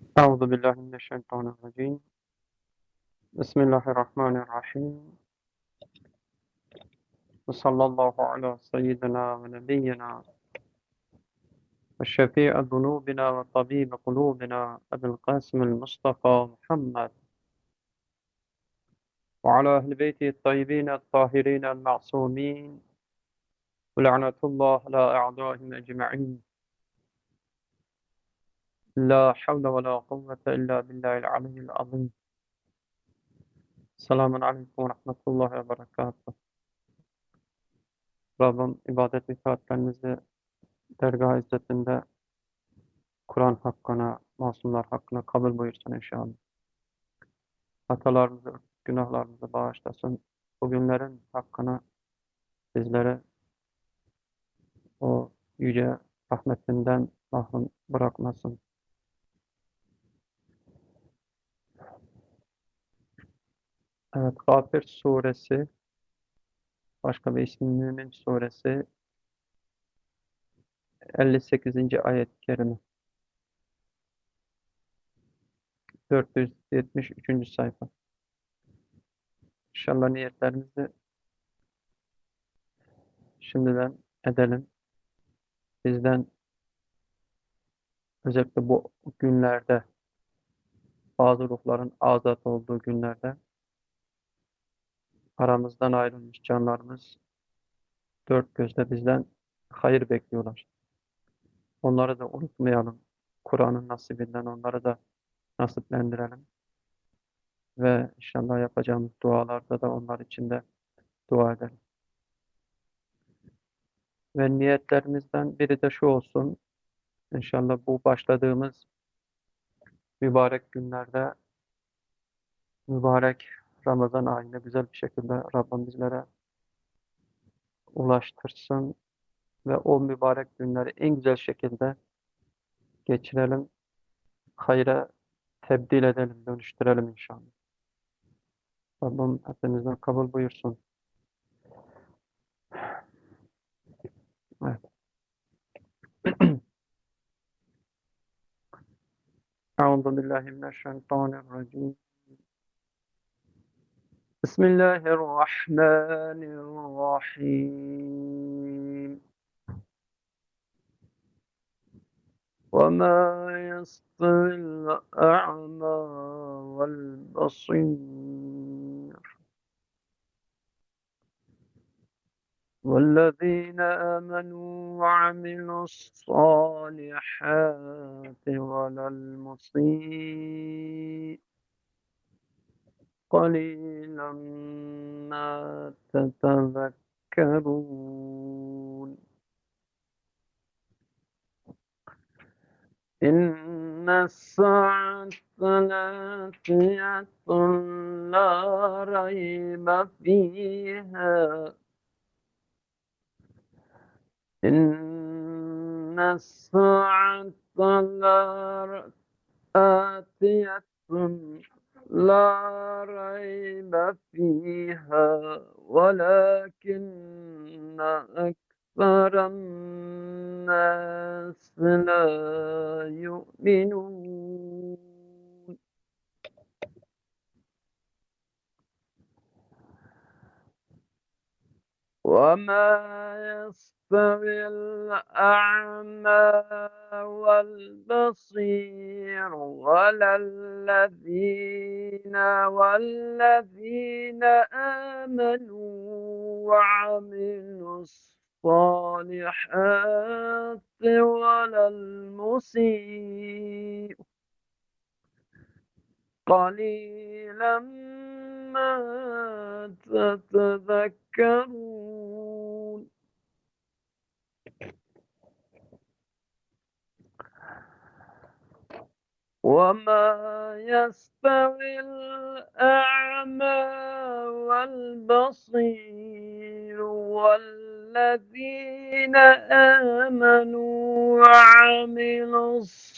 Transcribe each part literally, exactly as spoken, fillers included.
أعوذ بالله من الشيطان الرجيم. بسم الله الرحمن الرحيم. وصلى الله على سيدنا ونبينا وشفيع ذنوبنا وطبيب قلوبنا أبي القاسم المصطفى محمد وعلى أهل بيته الطيبين الطاهرين المعصومين ولعنة الله على أعدائهم أجمعين. لا حول ولا قوة إلا بالله العلي العظيم. Selamun Aleyküm ve Rahmetullahi ve Berekatuhu. Rabbim ibadet ve itaatlerinizi dergah izzetinde Kur'an hakkına, masumlar hakkına kabul buyursun inşallah. Hatalarımızı, günahlarımızı bağışlasın. Bu günlerin hakkını bizlere o yüce rahmetinden mahrum bırakmasın. Evet, Gafir suresi, başka bir ismi Mümin suresi, elli sekizinci ayet-i kerime, dört yüz yetmiş üçüncü sayfa. İnşallah niyetlerimizi şimdiden edelim. Bizden özellikle bu günlerde, bazı ruhların azat olduğu günlerde aramızdan ayrılmış canlarımız dört gözle bizden hayır bekliyorlar. Onları da unutmayalım. Kur'an'ın nasibinden onları da nasiplendirelim. Ve inşallah yapacağımız dualarda da onlar için de dua edelim. Ve niyetlerimizden biri de şu olsun. İnşallah bu başladığımız mübarek günlerde mübarek Ramazan ayını güzel bir şekilde Rabbim bizlere ulaştırsın ve o mübarek günleri en güzel şekilde geçirelim. Hayra tebdil edelim, dönüştürelim inşallah. Rabbim hepimizden kabul buyursun. Evet. Euzu billahi mineşşeytanirracim. Bismillahirrahmanirrahim. وما يستوي الأعمى والبصير والذين آمنوا وعملوا الصالحات ولا المسيء قليلا ما تتذكرون إن الساعة لآتية لا ريب فيها إن الساعة لآتية لا ريب فيها ولكن أكثر الناس لا يؤمنون وما يستوي الأعمى والبصير ولا الذين والذين آمنوا وعملوا الصالحات ولا المسيء قليلا ما تتذكرون وما يستوي الأعمى والبصير والذين آمنوا وعملوا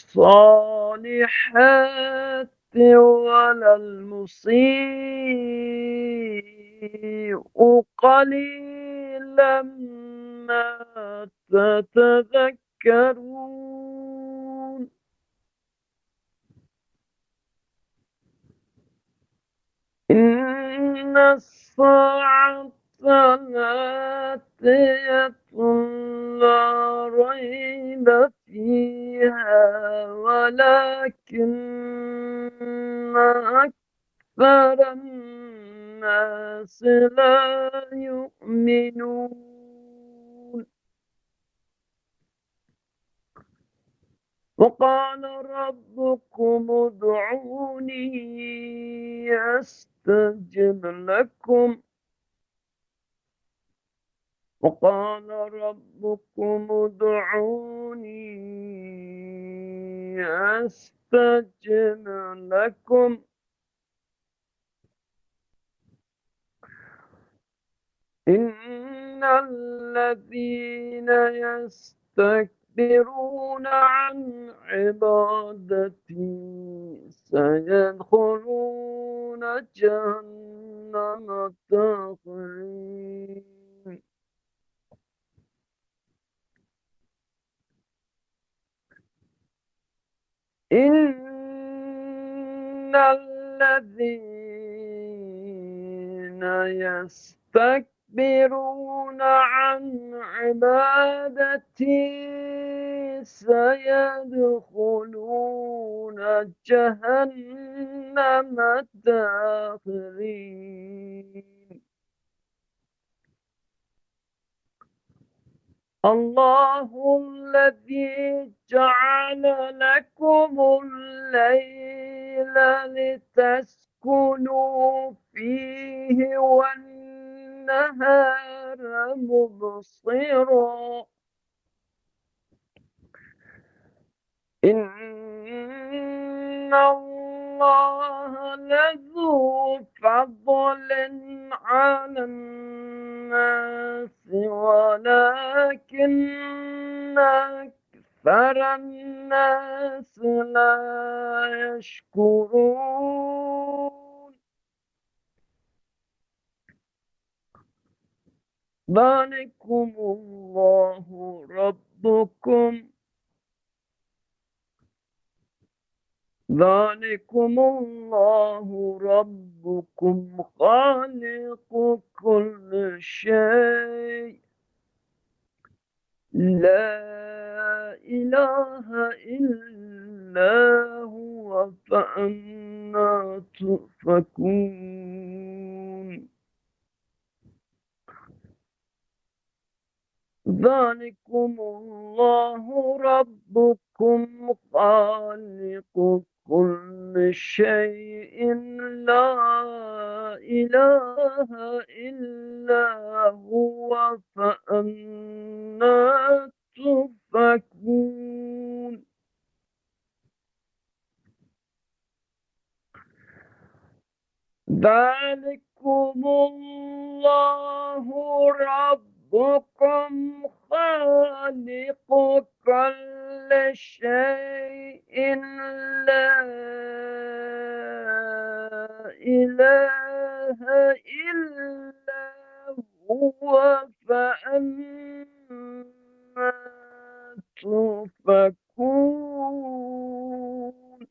الصالحات ولا المسيء قليلا ما تتذكرون إن الساعة لآتية لا ريب فيها ولكن أكثر الناس لا يؤمنون. وقال ربكم ادعوني أستجب لكم وقال ربكم ادعوني أستجب لكم إن الذين يستكبرون عن عبادتي سيدخلون جهنم داخرين. إن الذين يستكبرون عن عبادتي سيدخلون جهنم داخرين. الله الذي جعل لكم الليل لتسكنوا فيه والنهار مبصرا إن الله لذو فضل على الناس ولكن أكثر الناس لا يشكرون. ذلكم الله ربكم ذلكم الله ربكم خالق كل شيء لا إله إلا هو فأنى تؤفكون. ذلكم الله ربكم خالق كل شيء لا إله إلا هو فأنى تؤفكون. ذلكم الله ربكم خالق كل شيء لا إله إلا هو فأنى تؤفكون.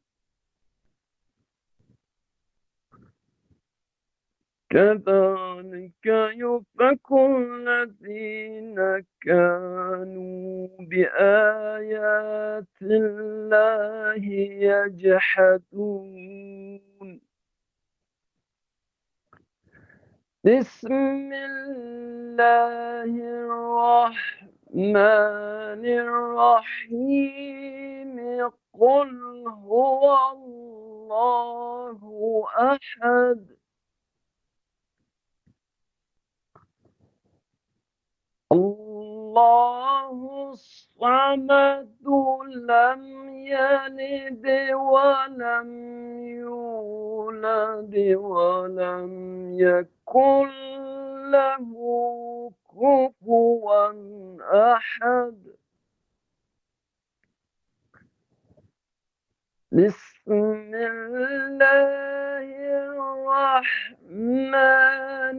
كذلك يؤفك الذين كانوا بآيات الله يجحدون. بسم الله الرحمن الرحيم قل هو الله أحد الله الصمد لم يلد ولم يولد ولم يكن له كفوا أحد. بسم الله الرحمن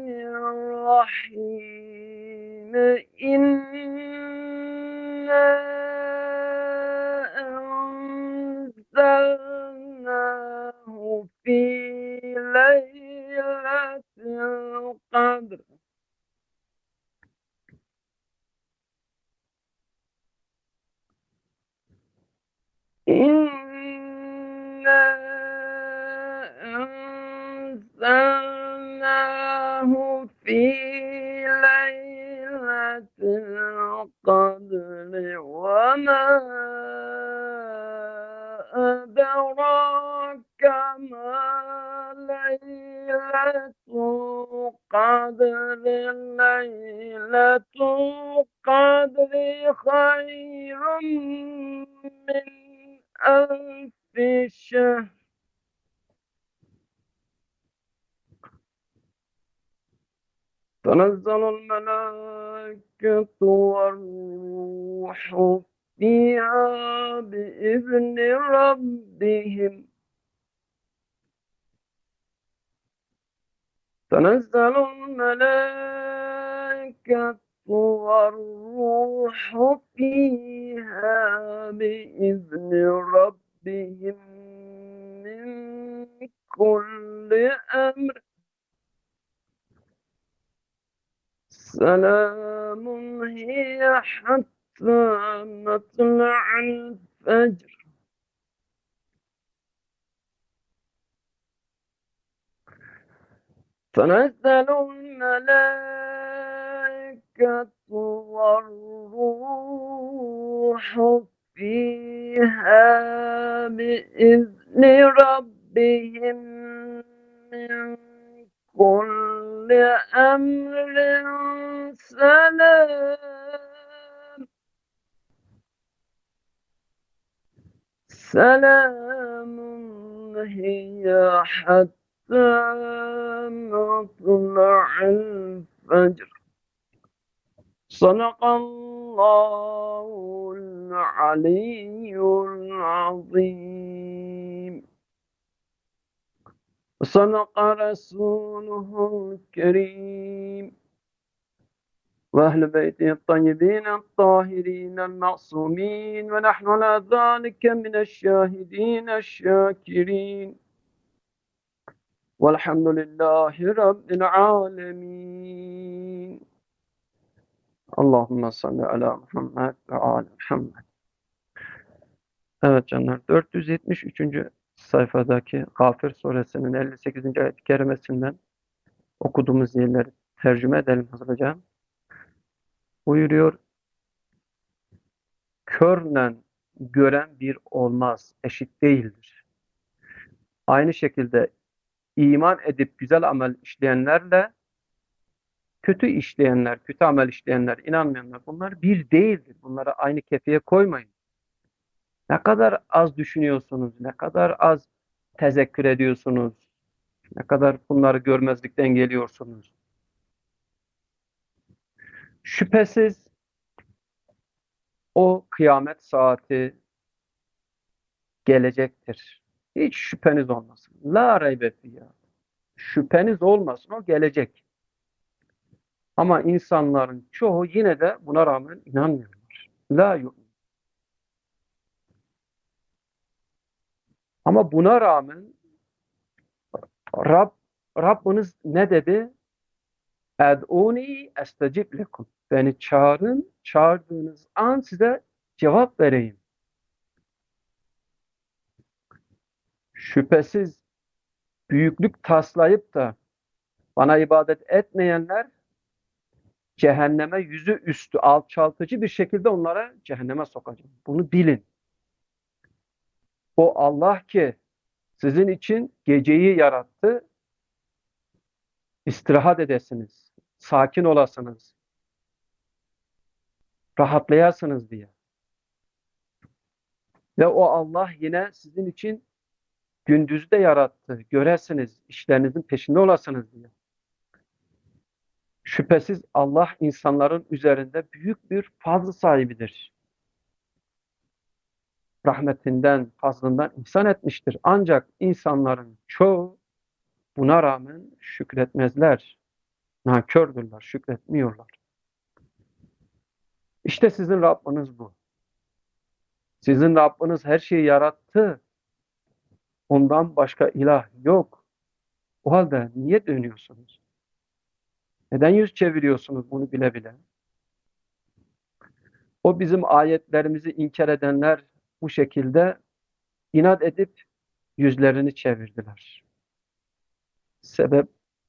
الرحيم إنا أنزلناه في ليلة İnna enzelnahu fi leyletil kadri ve ma edrake ma leyletul kadri leyletul kadri hayrun min elfi şehr. تنزل الملائكة والروح فيها بإذن ربهم تنزل الملائكة والروح فيها بإذن ربهم من كل أمر سلام هي حتى مطلع الفجر. تنزل الملائكة والروح فيها بإذن ربهم من كل أمر سلام سلام هي حتى مطلع الفجر. صدق الله العلي العظيم. صدق رسوله الكريم وأهل بيته الطيبين الطاهرين المعصومين ونحن على ذلك من الشاهدين الشاكرين والحمد لله رب العالمين. Allahümme salli ala Muhammed ve ala Muhammed. Evet canlar, dört yüz yetmiş üçüncü sayfadaki Gafir suresinin elli sekizinci ayet-i kerimesinden okuduğumuz yerleri tercüme edelim hızlıca. Buyuruyor, körle gören bir olmaz, eşit değildir. Aynı şekilde iman edip güzel amel işleyenlerle kötü işleyenler, kötü amel işleyenler, inanmayanlar, bunlar bir değildir. Bunları aynı kefeye koymayın. Ne kadar az düşünüyorsunuz, ne kadar az tezekkür ediyorsunuz, ne kadar bunları görmezlikten geliyorsunuz. Şüphesiz o kıyamet saati gelecektir. Hiç şüpheniz olmasın. La raybe fiyâ. Şüpheniz olmasın, o gelecek. Ama insanların çoğu yine de buna rağmen inanmıyorlar. La yu'min. Ama buna rağmen Rab, Rabbiniz ne dedi? Ed'uni estecib lekum. Beni çağırın, çağırdığınız an size cevap vereyim. Şüphesiz büyüklük taslayıp da bana ibadet etmeyenler cehenneme yüzü üstü alçaltıcı bir şekilde onlara cehenneme sokacağım. Bunu bilin. O Allah ki sizin için geceyi yarattı, istirahat edesiniz, sakin olasınız, rahatlayasınız diye. Ve o Allah yine sizin için gündüzü de yarattı, göresiniz, işlerinizin peşinde olasınız diye. Şüphesiz Allah insanların üzerinde büyük bir fazl sahibidir. Rahmetinden, fazlından ihsan etmiştir. Ancak insanların çoğu buna rağmen şükretmezler. Nankördürler, şükretmiyorlar. İşte sizin Rabbiniz bu. Sizin Rabbiniz her şeyi yarattı. Ondan başka ilah yok. O halde niye dönüyorsunuz? Neden yüz çeviriyorsunuz bunu bile bile? O bizim ayetlerimizi inkar edenler bu şekilde inat edip yüzlerini çevirdiler. Sebep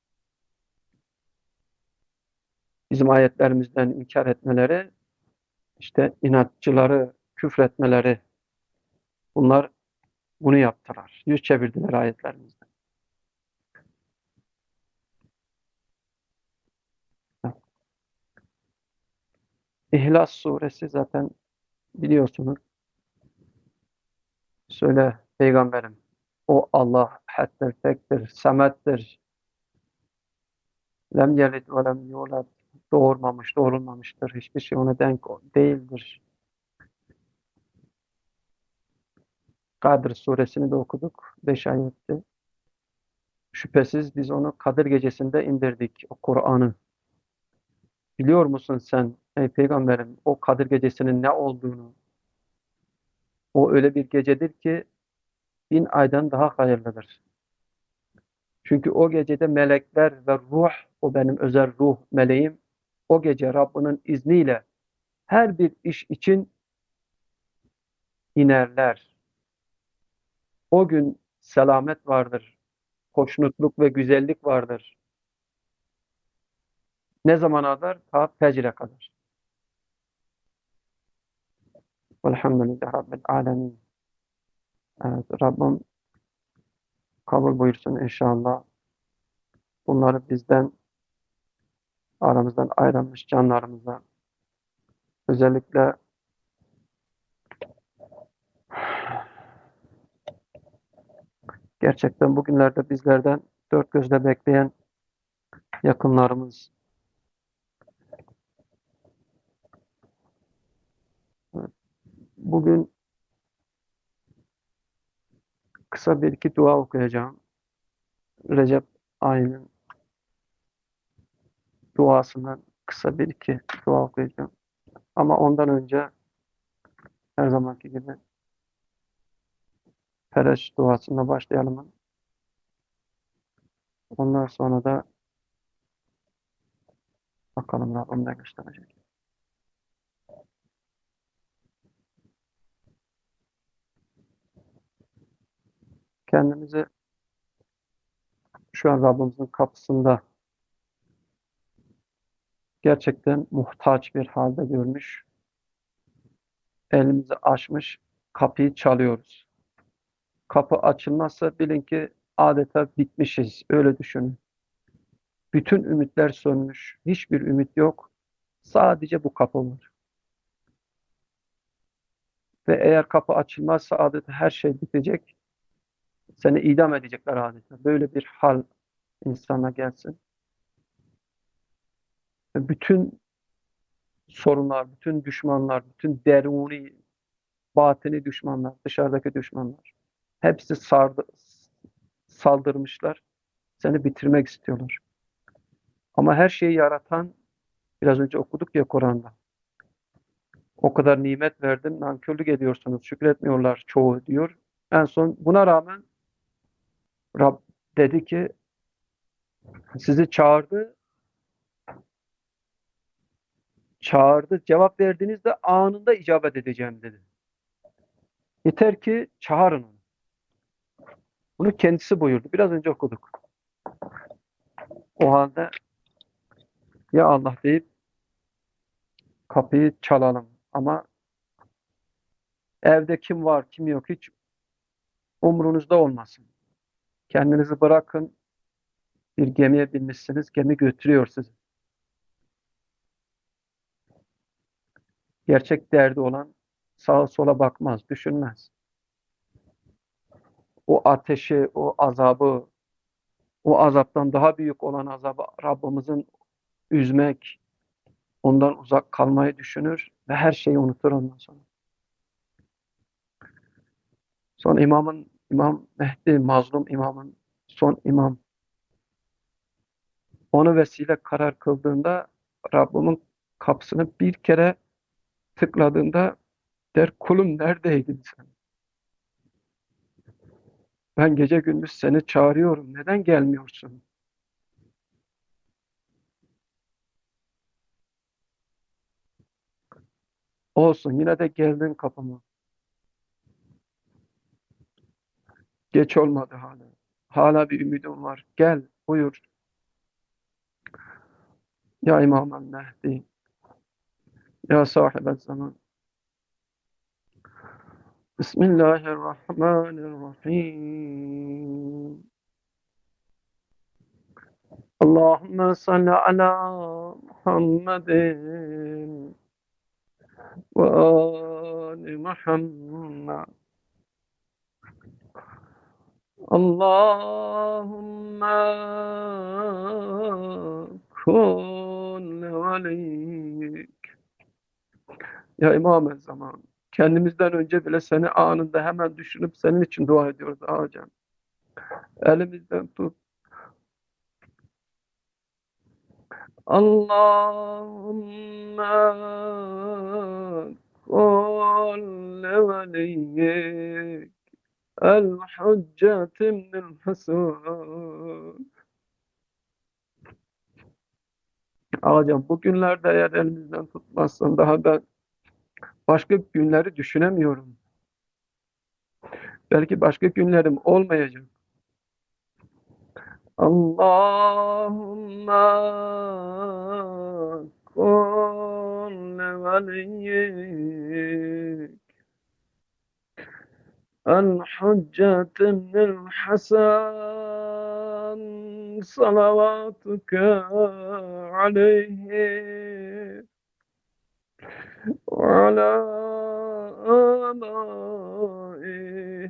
bizim ayetlerimizden inkar etmeleri, işte inatçıları küfretmeleri, bunlar bunu yaptılar. Yüz çevirdiler ayetlerimizden. İhlas suresi zaten biliyorsunuz. Söyle peygamberim. O Allah hattel tektir, semettir. Lem yelid ve lem yulad. Doğurmamış, doğurulmamıştır. Hiçbir şey ona denk değildir. Kadir suresini de okuduk. Beş ayetti. Şüphesiz biz onu Kadir gecesinde indirdik. O Kur'an'ı. Biliyor musun sen ey peygamberim o Kadir gecesinin ne olduğunu? O öyle bir gecedir ki bin aydan daha hayırlıdır. Çünkü o gecede melekler ve ruh, o benim özel ruh meleğim, o gece Rabbinin izniyle her bir iş için inerler. O gün selamet vardır, hoşnutluk ve güzellik vardır. Ne zamana kadar? Ta fecre kadar. Velhamdülillah Rabbil alemin. Evet, Rabbim kabul buyursun inşallah. Bunları bizden, aramızdan ayrılmış canlarımıza, özellikle gerçekten bugünlerde bizlerden dört gözle bekleyen yakınlarımız, bugün kısa bir iki dua okuyacağım. Recep ayının duasından kısa bir iki dua okuyacağım. Ama ondan önce her zamanki gibi Fereç duasına başlayalım. Ondan sonra da bakalım Rabbim ne gösterecek. Kendimizi şu an Rabbimizin kapısında gerçekten muhtaç bir halde görmüş, elimizi açmış, kapıyı çalıyoruz. Kapı açılmazsa bilin ki adeta bitmişiz. Öyle düşünün. Bütün ümitler sönmüş. Hiçbir ümit yok. Sadece bu kapı var. Ve eğer kapı açılmazsa adeta her şey bitecek. Seni idam edecekler adeta. Böyle bir hal insana gelsin. Ve bütün sorunlar, bütün düşmanlar, bütün deruni, batini düşmanlar, dışarıdaki düşmanlar hepsi sardı, saldırmışlar. Seni bitirmek istiyorlar. Ama her şeyi yaratan, biraz önce okuduk ya Kur'an'da. O kadar nimet verdim, nankörlük ediyorsunuz, şükretmiyorlar çoğu diyor. En son buna rağmen Rab dedi ki sizi çağırdı, çağırdı, cevap verdiğinizde anında icabet edeceğim dedi. Yeter ki çağırın onu. Bunu kendisi buyurdu. Biraz önce okuduk. O halde ya Allah deyip kapıyı çalalım. Ama evde kim var, kim yok hiç umrunuzda olmasın. Kendinizi bırakın, bir gemiye binmişsiniz, gemi götürüyor sizi. Gerçek derdi olan sağa sola bakmaz, düşünmez. O ateşi, o azabı, o azaptan daha büyük olan azabı Rabbimizin üzmek, ondan uzak kalmayı düşünür ve her şeyi unutur ondan sonra. Son imamın, İmam Mehdi, mazlum imamın son imam onu vesile karar kıldığında Rabbimin kapısını bir kere tıkladığında der kulum neredeydin sen? Ben gece gündüz seni çağırıyorum. Neden gelmiyorsun? Olsun yine de geldin kapıma. Geç olmadı hala. Hala bir ümidim var. Gel, buyur. Ya İmam el-Mehdi, ya sahibel zaman. Bismillahirrahmanirrahim. Allahümme salli ala Muhammedin ve ali Muhammed. Allahümme kun veliyik. Ya İmam-ı Zaman, kendimizden önce bile seni anında hemen düşünüp senin için dua ediyoruz ağacım. Elimizden tut. Allahümme kun veliyik. El-Hüccet ibnül Hasan. Ağacım, bu günlerde eğer elimizden tutmazsan daha ben başka günleri düşünemiyorum. Belki başka günlerim olmayacak. Allahümme kun veliyyik el-Hüccet ibnül Hasan salavatuke aleyhi ve ala âbâih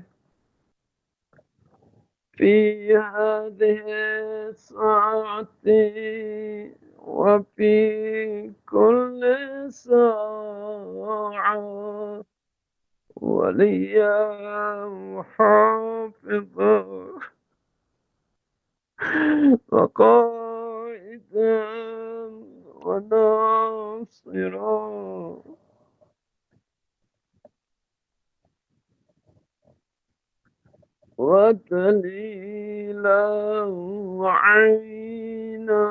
في هذه الساعة وفي كل ساعة وليا وحافظا وقائدا وناصرا ودليلا وعينا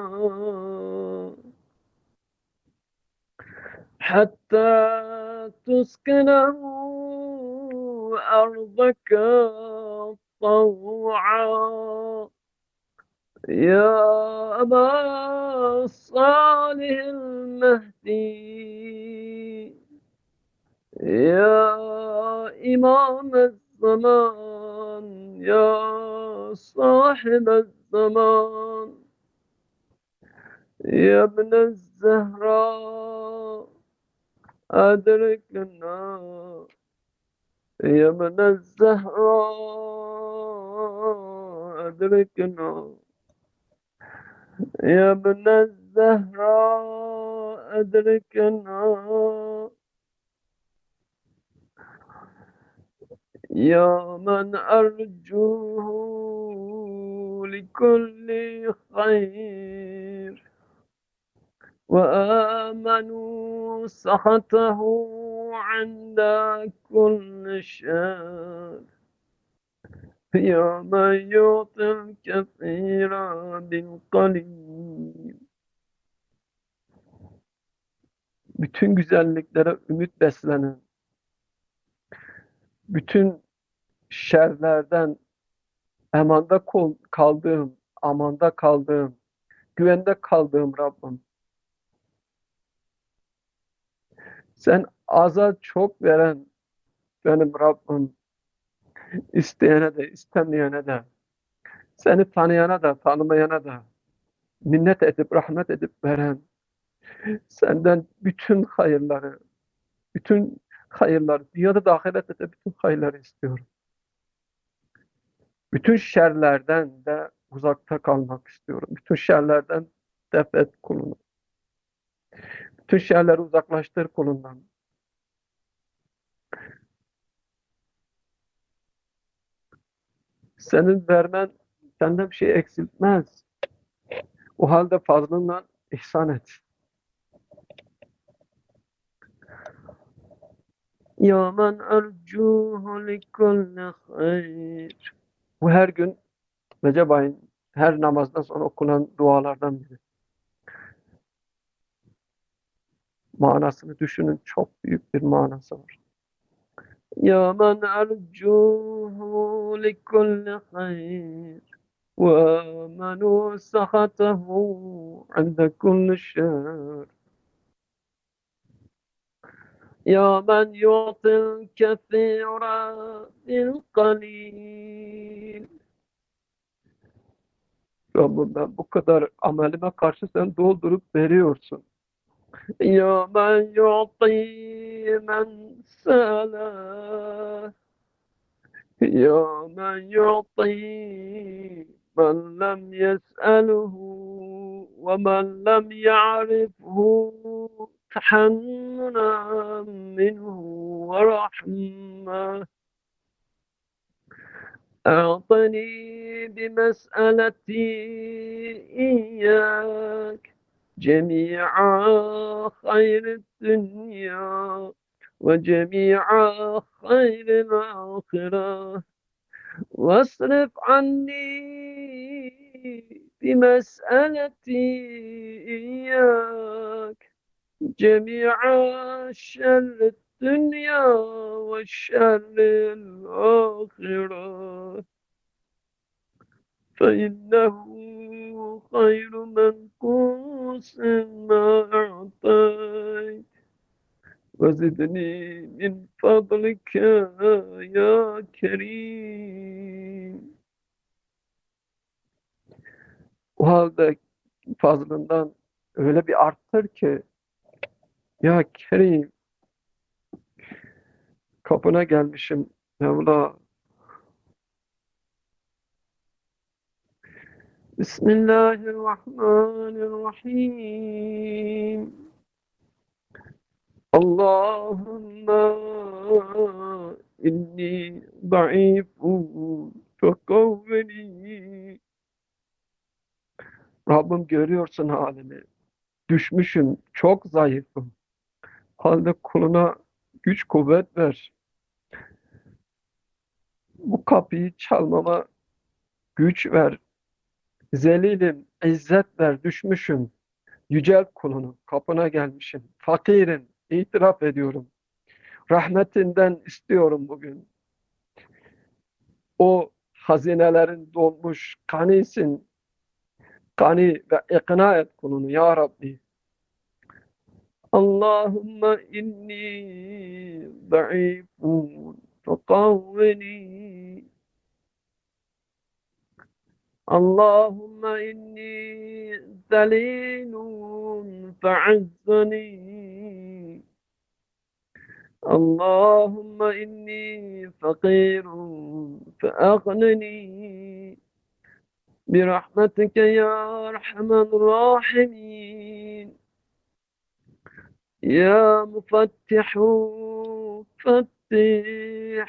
حتى تسكنه أرضك طوعا يا أبا صالح المهدي يا إمام الزمان يا صاحب الزمان يا ابن الزهراء أدركنا يا ابن الزهراء أدركنا يا ابن الزهراء أدركنا يا من أرجوه لكل خير وآمنوا سخطه عند كل شر يا من يعطي الكثير بالقليل. Bütün güzelliklere ümit beslenen, bütün şerlerden emanda kaldığım, amanda kaldığım, güvende kaldığım Rabbim. Sen aza çok veren benim Rabbim. İsteyene de istemeyene de, seni tanıyana da tanımayana da minnet edip rahmet edip veren, senden bütün hayırları, bütün hayırları, dünyada da ahirette de bütün hayırları istiyorum. Bütün şerlerden de uzakta kalmak istiyorum. Bütün şerlerden def et kulunu. Bütün şerleri uzaklaştır kulundan. Senin vermen senden bir şey eksiltmez. O halde fazlından ihsan et. Ya men ercuhu likulli hayr. Bu her gün Recep ayın her namazdan sonra okunan dualardan biri. Manasını düşünün, çok büyük bir manası var. يا من أرجوه لكل خير وآمنوا سخطه عند كل شر. يا من يعطي الكثير بالقليل. Rabbim, ben bu kadar amelime karşı sen doldurup veriyorsun. Ya men yu'ti men sala. Ya men yu'ti men lem yes'aluhu ve men lem ya'rifhu tahannunan minhu ve rahmeh. أعطني بمسألتي إياك جميع خير الدنيا وجميع خير الآخرة، واصرف عني بمسألتي إياك جميع شر الدنيا والشر الآخرة، فإنه خير منقوص ما أعطيت، وزدني من فضلك يا كريم. O halde fazlından öyle bir arttır ki ya Kerim, kapına gelmişim Mevla. Bismillahirrahmanirrahim. Allahümme inni zayıfun fekavveni. Rabbim, görüyorsun halimi. Düşmüşüm, çok zayıfım. Halde kuluna güç kuvvet ver. Bu kapıyı çalmama güç ver. Zelilim, izzet ver, düşmüşüm. Yücelt kulunu, kapına gelmişim. Fakirim, itiraf ediyorum. Rahmetinden istiyorum bugün. O hazinelerin dolmuş, kanisin, kani ve ikna et kulunu ya Rabbi. Allahümme inni zayıfun fekavveni. Allahümme inni zelilun fe'azzani. Allahümme inni fakirun fe'aghnini. Birahmetike ya erhamer rahimin. Ya mufattihu fattih.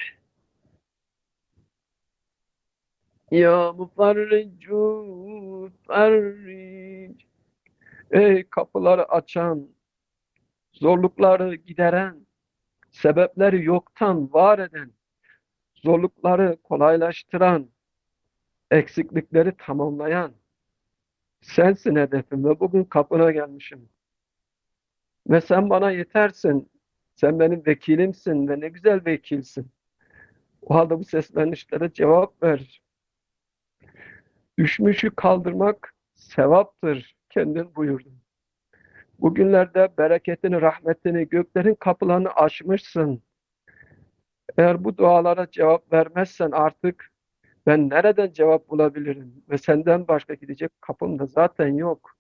Ya mufarricu farric. Ey kapıları açan, zorlukları gideren, sebepleri yoktan var eden, zorlukları kolaylaştıran, eksiklikleri tamamlayan sensin hedefim ve bugün kapına gelmişim. Ve sen bana yetersin. Sen benim vekilimsin ve ne güzel vekilsin. O halde bu seslenişlere cevap ver. Düşmüşü kaldırmak sevaptır, kendin buyurdun. Bugünlerde bereketini, rahmetini, göklerin kapılarını açmışsın. Eğer bu dualara cevap vermezsen artık ben nereden cevap bulabilirim? Ve senden başka gidecek kapım da zaten yok.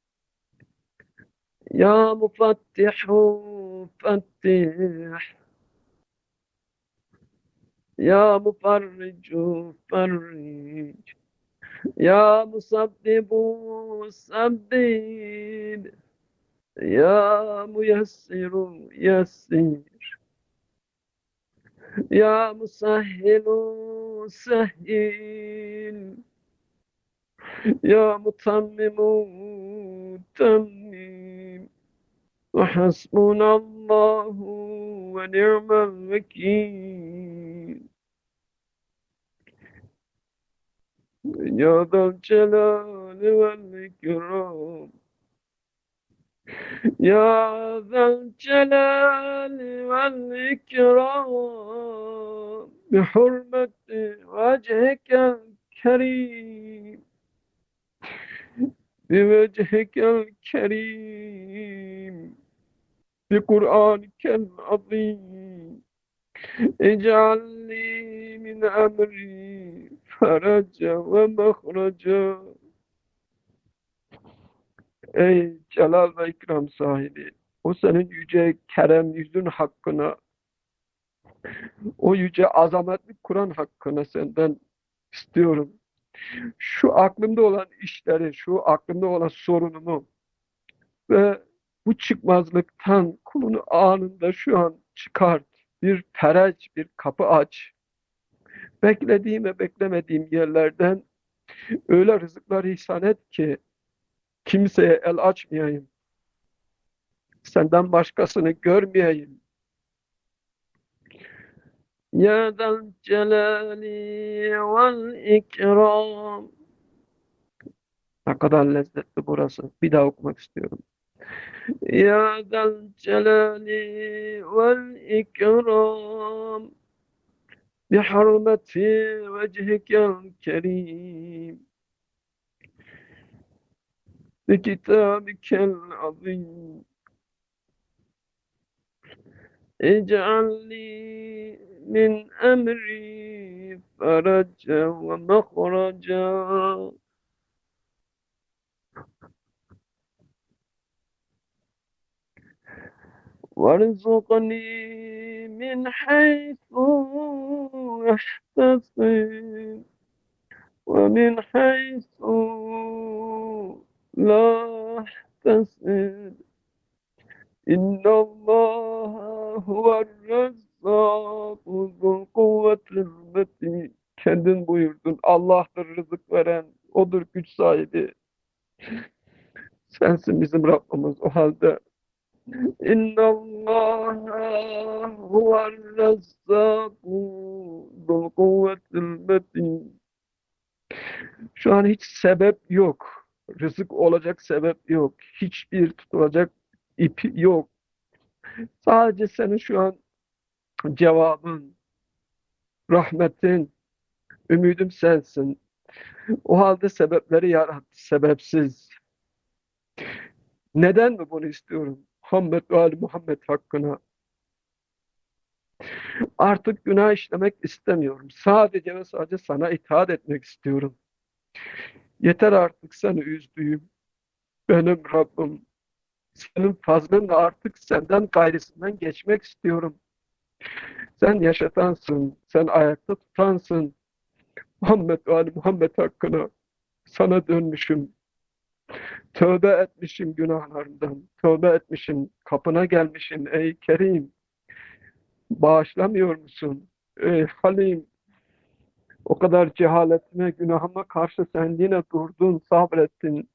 Ya mufattihu fattih. Ya mufarricu farric. Ya musabbibu sabbib. Ya muyassiru yassir. Ya musahhilu sahhil. Ya mutammimu tammim. Ve hasbunallahu ve ni'mel vekil. Ya zal celali vel ikram. Ya zal celali vel ikram. بحرمة وجهك الكريم بوجهك الكريم بقرآنك العظيم اجعل لي من أمري فرجا ومخرجا. Ey celal ve ikram sahibi, o senin yüce kerem yüzün hakkına, o yüce azametli Kur'an hakkına senden istiyorum. Şu aklımda olan işleri, şu aklımda olan sorunumu ve bu çıkmazlıktan kulunu anında şu an çıkart. Bir fereç, bir kapı aç. Beklediğim ve beklemediğim yerlerden öyle rızıklar ihsan et ki kimseye el açmayayım. Senden başkasını görmeyeyim. Ya zal celali vel ikram. Ne kadar lezzetli burası. Bir daha okumak istiyorum. Ya zal celali vel ikram. Bihurmeti vecihikel kerim. Bikitabikel azim. اجعل لي من أمري فرجا ومخرجا وارزقني من حيث أحتسب ومن حيث لا أحتسب إن الله هو الرزاق ذو القوة المتين. Kendin buyurdun. Allah'tır rızık veren. Odur güç sahibi. Sensin bizim Rabbimiz. O halde İnna Allah huver rezzaku zul kuvvetil metin. Şu an hiç sebep yok. Rızık olacak sebep yok. Hiçbir tutulacak ip yok. Sadece senin şu an cevabın, rahmetin, ümidim sensin. O halde sebepleri yarat, sebepsiz. Neden mi bunu istiyorum? Muhammed ve Ali Muhammed hakkına. Artık günah işlemek istemiyorum. Sadece ve sadece sana itaat etmek istiyorum. Yeter artık seni üzdüğüm. Benim Rabbim. Senin fazlınla artık senden gayrisinden geçmek istiyorum. Sen yaşatansın, sen ayakta tutansın. Muhammed ve Ali Muhammed hakkına sana dönmüşüm. Tövbe etmişim günahlarımdan. Tövbe etmişim. Kapına gelmişim. Ey Kerim. Bağışlamıyor musun? Ey Halim. O kadar cehaletime, günahıma karşı sen yine durdun, sabrettin.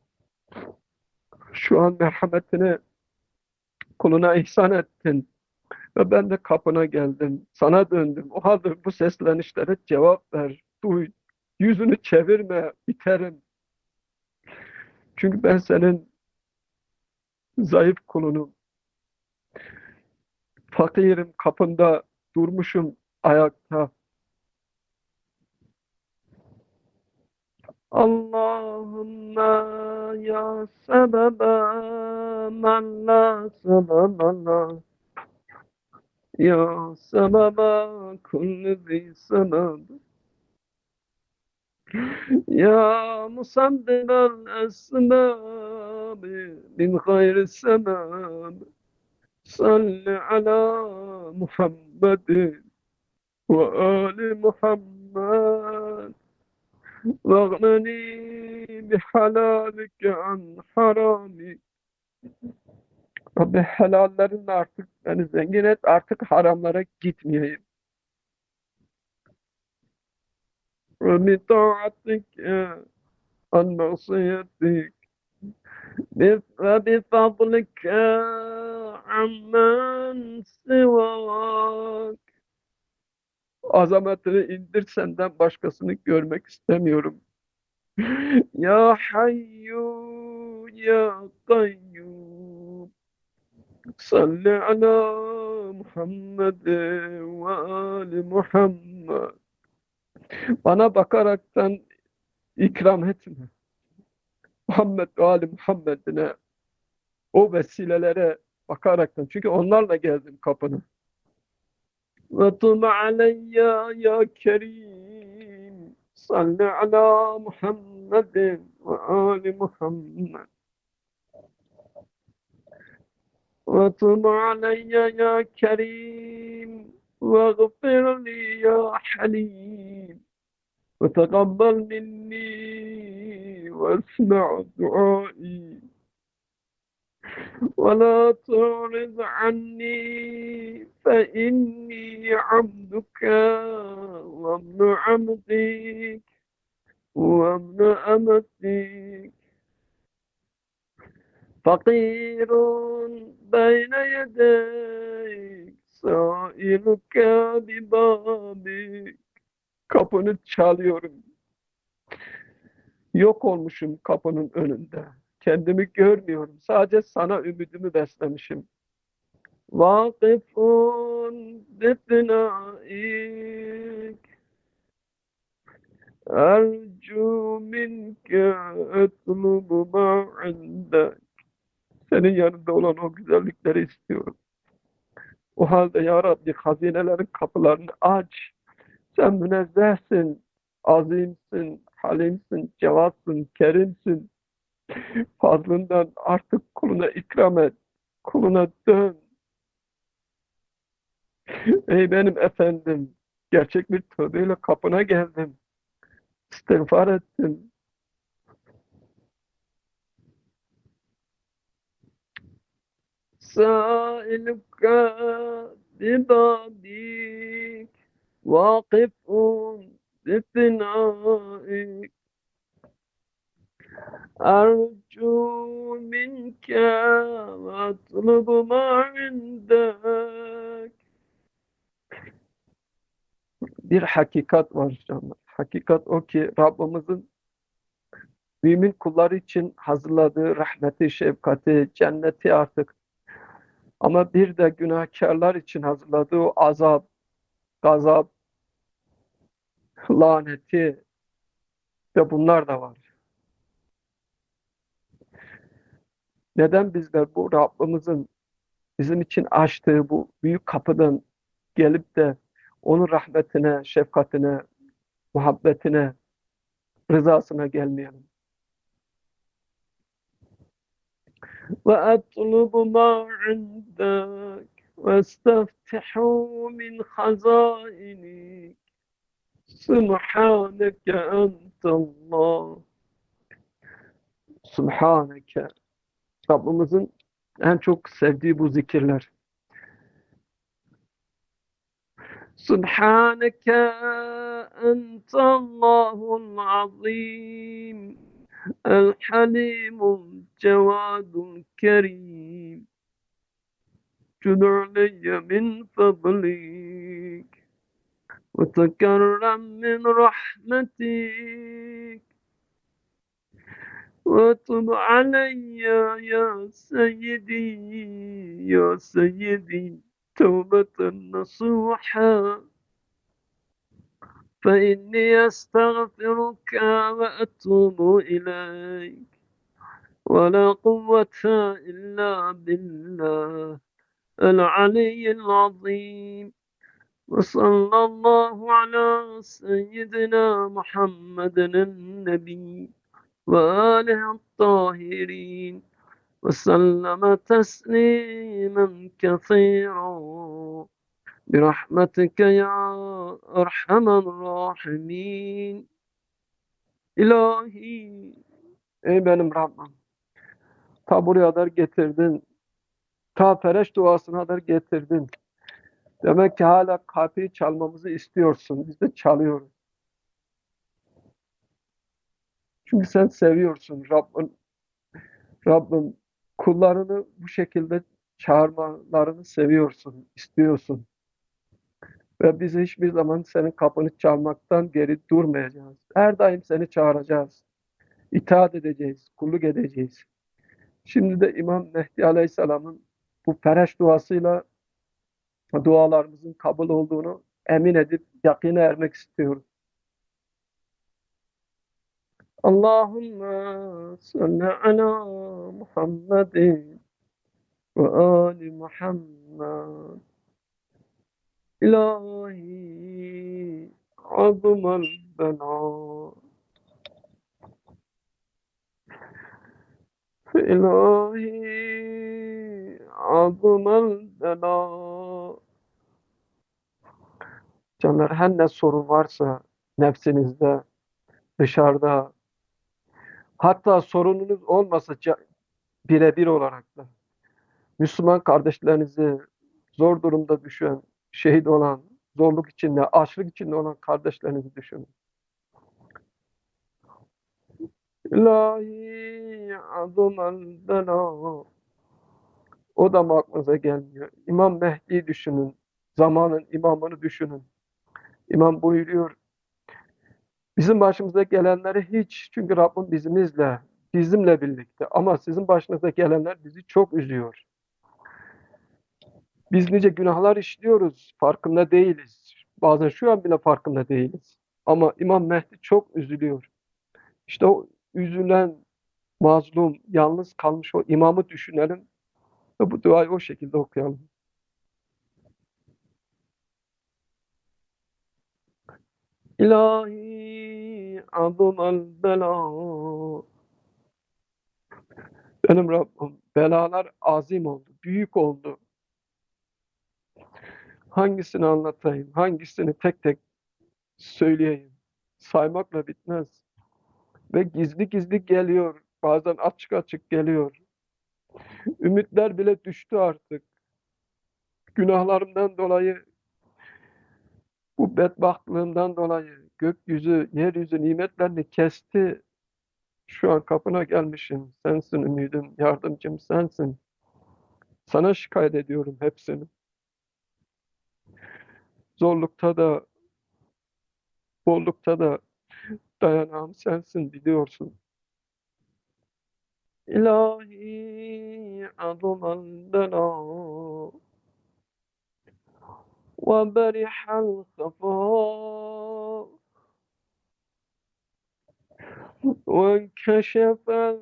Şu an merhametini kuluna ihsan ettin. Ve ben de kapına geldim. Sana döndüm. O halde bu seslenişlere cevap ver. Duy. Yüzünü çevirme. Biterim. Çünkü ben senin zayıf kulunum. Fakirim, kapında durmuşum ayakta. Allahümme ya sebebe men la sebebe la. Ya sebebe kulli zi sebeb. Ya musabbibel esbabi min hayri sebeb. Salli ala Muhammedin ve ali Muhammed. واغنني بحلالك عن حرامي. Rabbi helallerinle artık beni zengin et, artık haramlara gitmeyeyim. Ve min taatike an masiyetik ve bi fadlike ammen sivak. Azametini indir, senden başkasını görmek istemiyorum. Ya Hayyu Ya Kayyum Salli ala Muhammed وآل محمد. Bana bakaraktan ikram etme. Muhammed ve Ali Muhammed'ine, o vesilelere bakaraktan. Çünkü onlarla geldim kapına. Ve tub aleyya ya Kerim. Salli ala Muhammedin ve Ali Muhammed. Ve tub aleyya ya Kerim. Ve gfir li ya Halim. Ve tegabbel minni ve esma' duai. ولا تعرض عني فإني عبدك وابن عبدك وابن أمتك فقير بين يديك سائلك ببابك. Kapını çalıyorum. Yok olmuşum kapının önünde. Kendimi görmüyorum. Sadece sana ümidimi beslemişim. Vakıfun bifnaik. Ercu minke etlubu ma indek. Senin yanında olan o güzellikleri istiyorum. O halde ya Rabbi hazinelerin kapılarını aç. Sen münezzehsin, azimsin, halimsin, cevatsın, kerimsin. Fazlından artık kuluna ikram et. Kuluna dön. Ey benim efendim, gerçek bir tövbeyle kapına geldim. İstiğfar ettim. Sâiluka bibâdik vâkifun bifnâik. Ercu minke ve atlubu ma indek. Bir hakikat var canlar. Hakikat o ki Rabbimizin mümin kulları için hazırladığı rahmeti, şefkati, cenneti artık. Ama bir de günahkarlar için hazırladığı o azap, gazap, laneti ve bunlar da var. Neden bizler bu Rabbimizin bizim için açtığı bu büyük kapıdan gelip de onun rahmetine, şefkatine, muhabbetine, rızasına gelmeyelim? Ve etlubu ma indek ve esteftihu min hazainik. Subhaneke entallah. Subhaneke. Rabbimizin en çok sevdiği bu zikirler. Subhaneke entallahul azim. El halimul cevadul kerim. Cud aleyye min fadlik. Ve tekerrem min rahmetik. وتب علي يا سيدي يا سيدي توبة نصوحا فإني أستغفرك وأتوب إليك ولا قوة إلا بالله العلي العظيم وصلى الله على سيدنا محمد النبي وآله الطاهرين وسلم تسليما كثيرا برحمتك يا أرحم الراحمين. İlahi, ey benim Rabbim, ta buraya kadar getirdin, ta Fereş duasına kadar getirdin. Demek ki hala kapıyı çalmamızı istiyorsun, biz de çalıyoruz. Çünkü sen seviyorsun Rabbim. Rabbim kullarını bu şekilde çağırmalarını seviyorsun, istiyorsun. Ve biz hiçbir zaman senin kapını çalmaktan geri durmayacağız. Her daim seni çağıracağız. İtaat edeceğiz, kulluk edeceğiz. Şimdi de İmam Mehdi Aleyhisselam'ın bu pereş duasıyla dualarımızın kabul olduğunu emin edip yakine ermek istiyoruz. Allahümme salli ala Muhammedin ve ali Muhammed. İlahi azmal bela. İlahi azmal bela. Canlar, her ne sorun varsa nefsinizde, dışarıda, hatta sorununuz olmasa ca- birebir olarak da Müslüman kardeşlerinizi, zor durumda düşen, şehit olan, zorluk içinde, açlık içinde olan kardeşlerinizi düşünün. İlahi azumal bela. O da mı aklınıza gelmiyor? İmam Mehdi'yi düşünün. Zamanın imamını düşünün. İmam buyuruyor, bizim başımıza gelenleri hiç, çünkü Rabbim bizimizle, bizimle birlikte. Ama sizin başınıza gelenler bizi çok üzüyor. Biz nice günahlar işliyoruz, farkında değiliz. Bazen şu an bile farkında değiliz. Ama İmam Mehdi çok üzülüyor. İşte o üzülen, mazlum, yalnız kalmış o imamı düşünelim ve bu duayı o şekilde okuyalım. İlahi azumal bela. Benim Rabbim, belalar azim oldu, büyük oldu. Hangisini anlatayım, hangisini tek tek söyleyeyim? Saymakla bitmez. Ve gizli gizli geliyor, bazen açık açık geliyor. Ümitler bile düştü artık. Günahlarımdan dolayı, bu bedbahtlığımdan dolayı gökyüzü, yeryüzü nimetlerini kesti. Şu an kapına gelmişim. Sensin ümidim, yardımcım sensin. Sana şikayet ediyorum hepsini. Zorlukta da, bollukta da dayanağım sensin, biliyorsun. İlahi azumal bela ve berihal khafa ve enkeşefel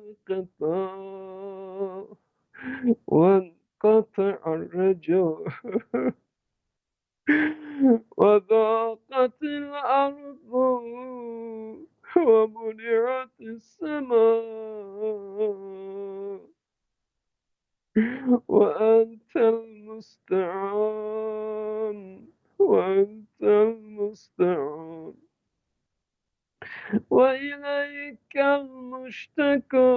gıta ve enqata'ar reca وضاقت الأرض ومنعت السماء وأنت المستعان وأنت المستعان وإليك المشتكى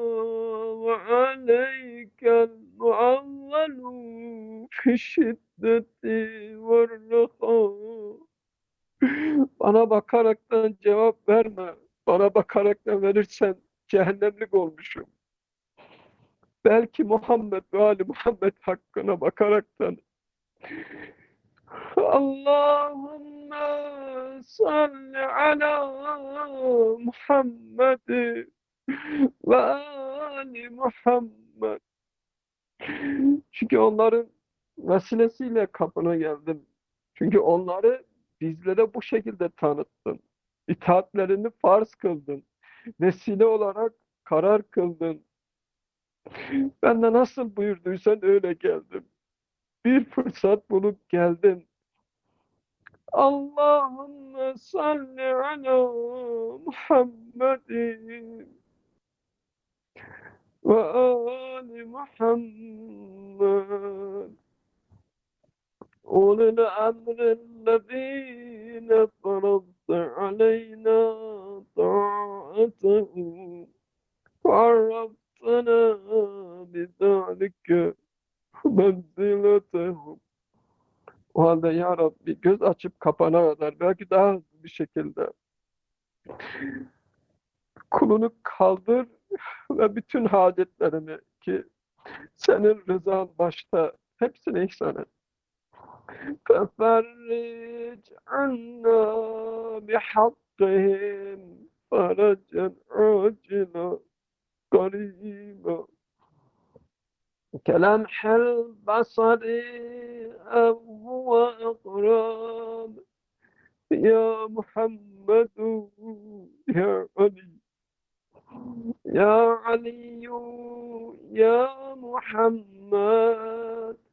وعليك المعول في الشدة والرخاء. Bana bakaraktan cevap verme. Bana bakaraktan verirsen cehennemlik olmuşum. Belki Muhammed ve Ali Muhammed hakkına bakaraktan. Allahümme salli ala Muhammed ve Ali Muhammed. Çünkü onların vesilesiyle kapına geldim. Çünkü onları bizlere bu şekilde tanıttın. İtaatlerini farz kıldın. Vesile olarak karar kıldın. Ben de nasıl buyurduysan öyle geldim. Bir fırsat bulup geldim. Allahümme salli ala Muhammedin ve ali Muhammed. أولي الأمر الذين فرضت علينا طاعتهم وعرفتنا بذلك منزلتهم. O halde ya Rabbi, göz açıp kapana kadar belki daha hızlı bir şekilde kulunu kaldır ve bütün hacetlerimi, ki senin rızan başta, hepsini ihsan et. ففرج عنا بحقهم فرجا عاجلا قريبا. كلمح البصر أو هو أقرب يا محمد يا علي يا علي يا محمد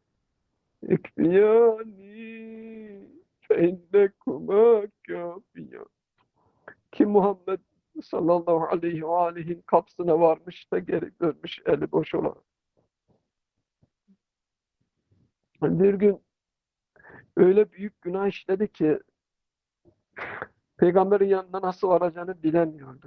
اكفياني فإنكما كافيان. Ki Muhammed sallallahu aleyhi ve aleyhin kapısına varmış da geri dönmüş eli boş olarak. Bir gün öyle büyük günah işledi ki peygamberin yanına nasıl varacağını bilemiyordu.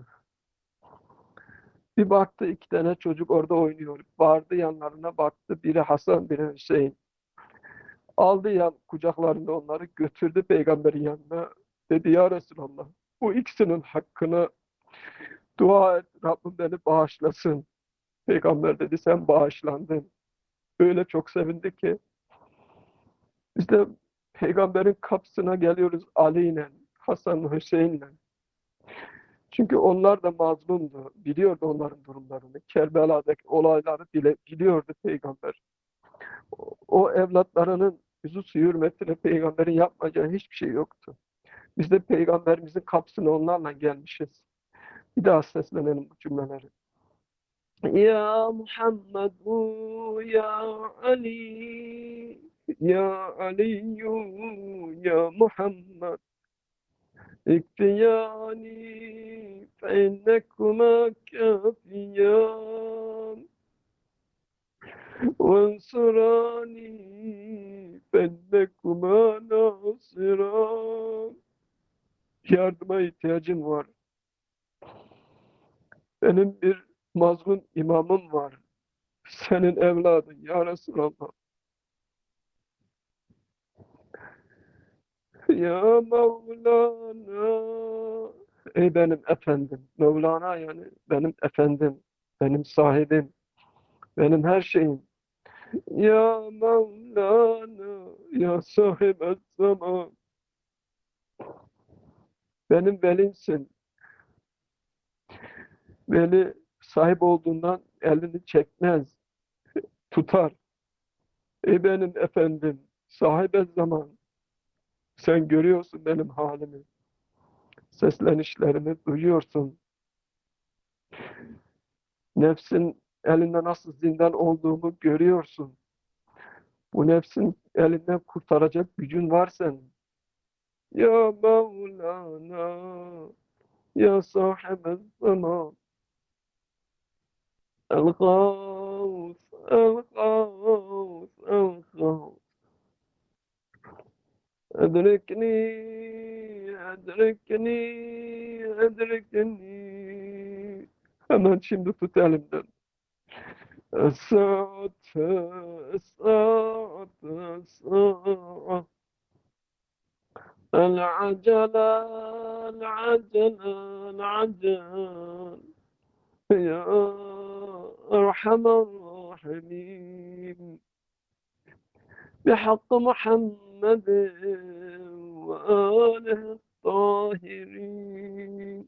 Bir baktı iki tane çocuk orada oynuyor. Vardı yanlarına baktı. Biri Hasan, biri Hüseyin. Aldı yan kucaklarında onları götürdü peygamberin yanına. Dedi ya Resulallah bu ikisinin hakkını dua et. Rabbim beni bağışlasın. Peygamber dedi sen bağışlandın. Öyle çok sevindi ki biz de peygamberin kapısına geliyoruz Ali ile, Hasan Hüseyin'le. Çünkü onlar da mazlumdu. Biliyordu onların durumlarını. Kerbela'daki olayları bile biliyordu peygamber. O, o evlatlarının yüzü su hürmetine peygamberin yapmayacağı hiçbir şey yoktu. Biz de peygamberimizin kapısına onlarla gelmişiz. Bir daha seslenelim bu cümleleri. Ya Muhammedu ya Ali ya Aliyu ya Muhammed اكفياني فإنكما كافيان وانصراني فإنكما ناصران. Yardıma ihtiyacım var. Benim bir mazlum imamım var. Senin evladın ya Resulallah. Ya Mevlana. Ey benim efendim. Mevlana yani benim efendim. Benim sahibim. Benim her şeyim. Ya Mevlana. Ya sahibet zaman. Benim velimsin. Veli sahip olduğundan elini çekmez. Tutar. Ey benim efendim. Sahibet zaman. Sen görüyorsun benim halimi. Seslenişlerimi duyuyorsun. Nefsin elinde nasıl zindan olduğumu görüyorsun. Bu nefsin elinden kurtaracak gücün var senin. Ya Mevlana, ya sahibel zaman, el-Gavs, el-Gavs, el-Gavs. Edrikni, edrikni, edrikni. Hemen şimdi tut elimden. الساعة الساعة الساعة العجلة العجلة العجل يا أرحم الراحمين بحق محمد وآله الطاهرين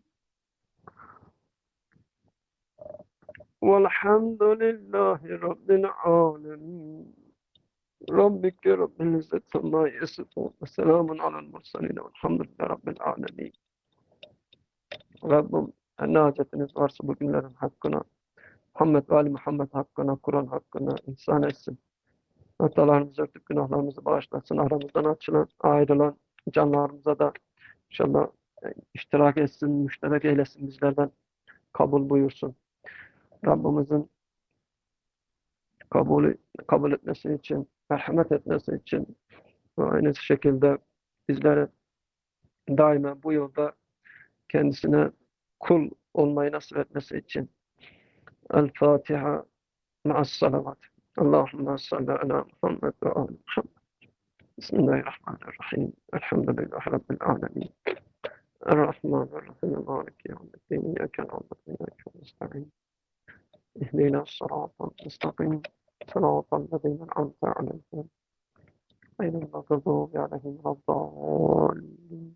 والحمد لله رب العالمين. ربك رب العزة عما يصفون وسلام على المرسلين والحمد لله rabbil alemin. Rabbim ne hacetiniz varsa bugünlerin hakkına, Muhammed ve Ali Muhammed hakkına, Kur'an hakkına ihsan etsin. Hatalarımızı örtüp günahlarımızı bağışlasın. Aramızdan açılan, ayrılan canlarımıza da inşallah e, iştirak etsin, müşterek eylesin, bizlerden kabul buyursun. Rabbimizin kabul, kabul etmesi için, merhamet etmesi için ve aynı şekilde bizlere daima bu yolda kendisine kul olmayı nasip etmesi için. El Fatiha ma'as salavat. Allahümme salli ala Muhammed ve ali Muhammed. Bismillahirrahmanirrahim. Elhamdülillahi Rabbil alemin. Errahmanirrahim. Maliki yevmiddin. İyyâke na'budu ve iyyâke nesta'in. İhdina sıratal müstakim. Sıratal lezîne en'amte aleyhim. Gayril mağdûbi aleyhim ve'd-dâllîn.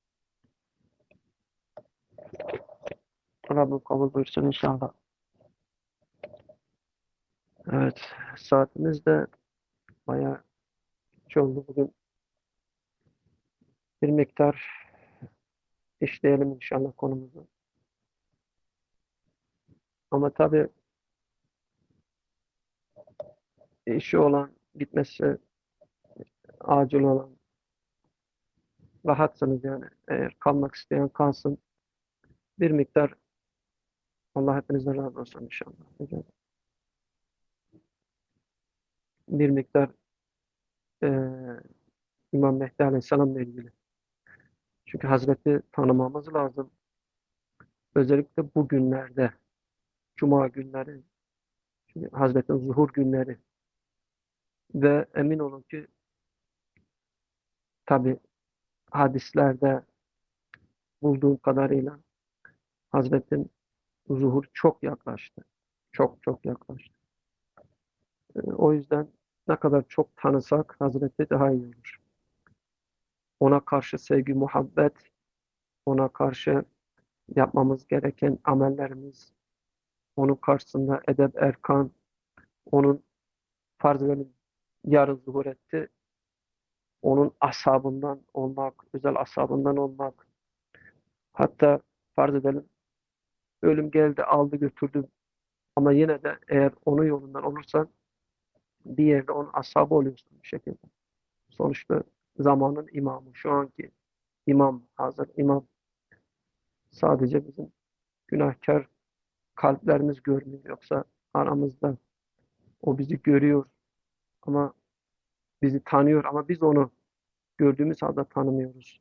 Rabbim kabul buyursun inşallah. saatimiz de bayağı geç oldu. Bugün bir miktar işleyelim inşallah konumuzu. Ama tabii işi olan, gitmesi acil olan, rahatsanız yani eğer kalmak isteyen kalsın. Bir miktar Allah hepinizden razı olsun inşallah. Bir miktar eee İmam Mehdi Aleyhisselam'la ilgili. Çünkü Hazreti tanımamız lazım. Özellikle bu günlerde, Cuma günleri, çünkü Hazret'in zuhur günleri ve emin olun ki tabi hadislerde bulduğum kadarıyla Hazret'in zuhur çok yaklaştı. Çok çok yaklaştı. Ee, O yüzden ne kadar çok tanısak Hazret'i daha iyi olur. Ona karşı sevgi, muhabbet, ona karşı yapmamız gereken amellerimiz, onun karşısında edep, erkan, onun farz edelim yarın zuhur etti. Onun ashabından olmak, özel ashabından olmak. Hatta farz edelim ölüm geldi, aldı götürdü. Ama yine de eğer onun yolundan olursan bir yerde onun ashabı oluyorsun bir şekilde. Sonuçta zamanın imamı, şu anki imam, hazır imam sadece bizim günahkar kalplerimiz görmüyor. Yoksa aramızda o bizi görüyor ama bizi tanıyor ama biz onu gördüğümüz halde tanımıyoruz.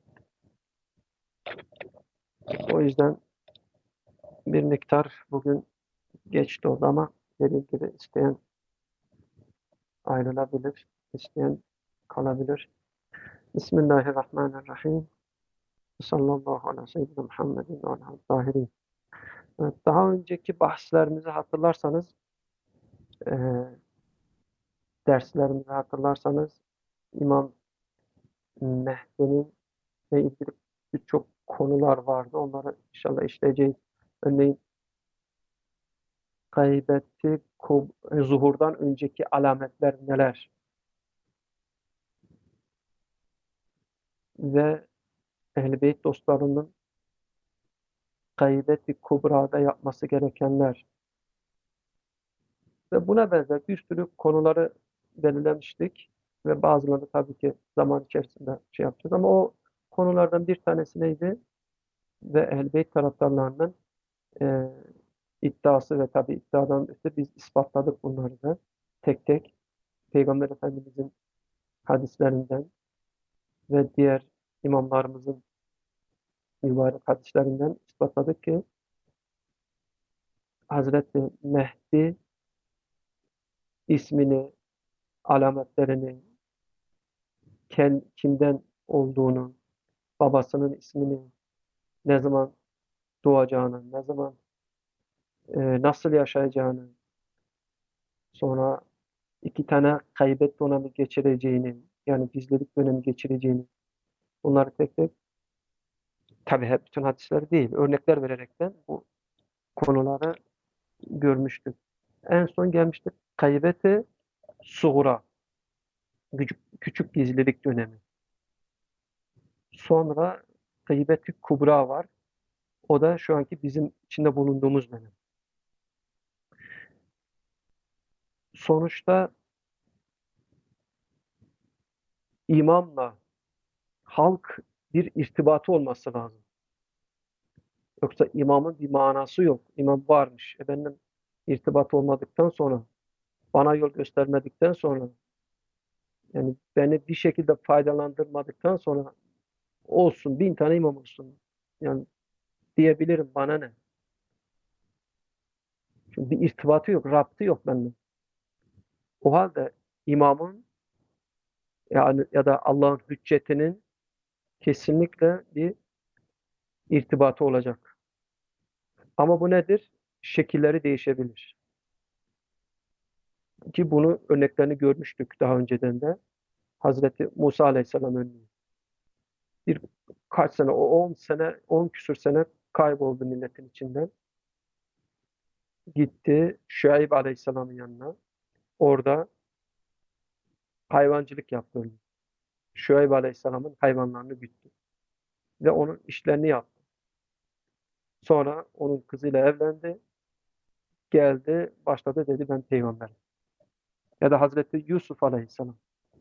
O yüzden bir miktar bugün geçti oldu ama dediğim gibi isteyen ayrılabilir, isteyen kalabilir. Bismillahirrahmanirrahim. Sallallahu aleyhi ve sellem Muhammedin ve aleyhi tahirin. Evet, daha önceki bahslerimizi hatırlarsanız, e, derslerimizi hatırlarsanız İmam Mehdi'nin ve ilgili birçok konular vardı. Onları inşallah işleyeceğiz. Örneğin gaybeti, kub- zuhurdan önceki alametler neler? Ve Ehl-i Beyt dostlarının gaybet-i kubrada yapması gerekenler ve buna benzer bir sürü konuları belirlemiştik ve bazılarını tabii ki zaman içerisinde şey yapacağız ama o konulardan bir tanesi neydi? Ve Ehl-i Beyt taraftarlarının e, iddiası ve tabii iddiadan öte biz ispatladık bunları da tek tek Peygamber Efendimizin hadislerinden ve diğer imamlarımızın mübarek hadislerinden ispatladık ki Hazreti Mehdi ismini, alametlerini, ken- kimden olduğunu, babasının ismini, ne zaman doğacağını, ne zaman e, nasıl yaşayacağını, sonra iki tane kaybet dönemi geçireceğini, yani gizlilik dönemi geçireceğini, bunları tek tek, tabii hep bütün hadisler değil, örnekler vererekten bu konuları görmüştük. En son gelmiştik kaybeti suğra, küçük, küçük gizlilik dönemi. Sonra gıybeti kubra var. O da şu anki bizim içinde bulunduğumuz dönem. Sonuçta imamla halk bir irtibatı olması lazım. Yoksa imamın bir manası yok. İmam varmış. Efendim irtibat olmadıktan sonra, bana yol göstermedikten sonra, yani beni bir şekilde faydalandırmadıktan sonra olsun, bin tane imam olsun. Yani diyebilirim bana ne? Çünkü bir irtibatı yok, rabtı yok bende. O halde imamın yani ya da Allah'ın hüccetinin kesinlikle bir irtibatı olacak. Ama bu nedir? Şekilleri değişebilir. Ki bunu örneklerini görmüştük daha önceden de. Hazreti Musa Aleyhisselam örneği. Bir kaç sene, o on sene, on küsür sene kayboldu milletin içinden. Gitti Şuayb Aleyhisselam'ın yanına. orada hayvancılık yaptı. Şuayb Aleyhisselam'ın hayvanlarını güttü ve onun işlerini yaptı. Sonra onun kızıyla evlendi, geldi, başladı dedi ben peygamberim. Ya da Hazreti Yusuf Aleyhisselam,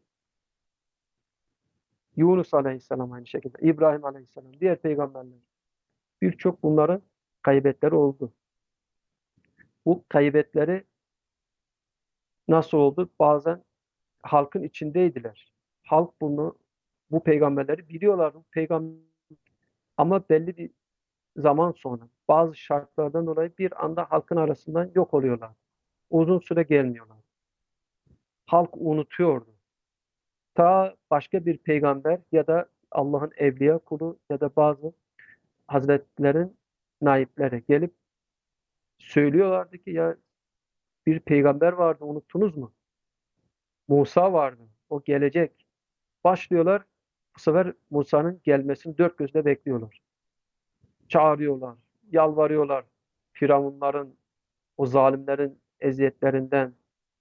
Yunus Aleyhisselam aynı şekilde, İbrahim Aleyhisselam, diğer peygamberler. Birçok bunların kaybetleri oldu. Bu kaybetleri nasıl oldu? Bazen halkın içindeydiler. Halk bunu, bu peygamberleri biliyorlardı. Bu peygamber, ama belli bir zaman sonra bazı şartlardan dolayı bir anda halkın arasından yok oluyorlar. Uzun süre gelmiyorlar. Halk unutuyordu. Ta başka bir peygamber ya da Allah'ın evliya kulu ya da bazı hazretlerin naipleri gelip söylüyorlardı ki ya bir peygamber vardı unuttunuz mu? Musa vardı. O gelecek. Başlıyorlar. Bu sefer Musa'nın gelmesini dört gözle bekliyorlar. Çağırıyorlar. Yalvarıyorlar. Firavunların, o zalimlerin eziyetlerinden,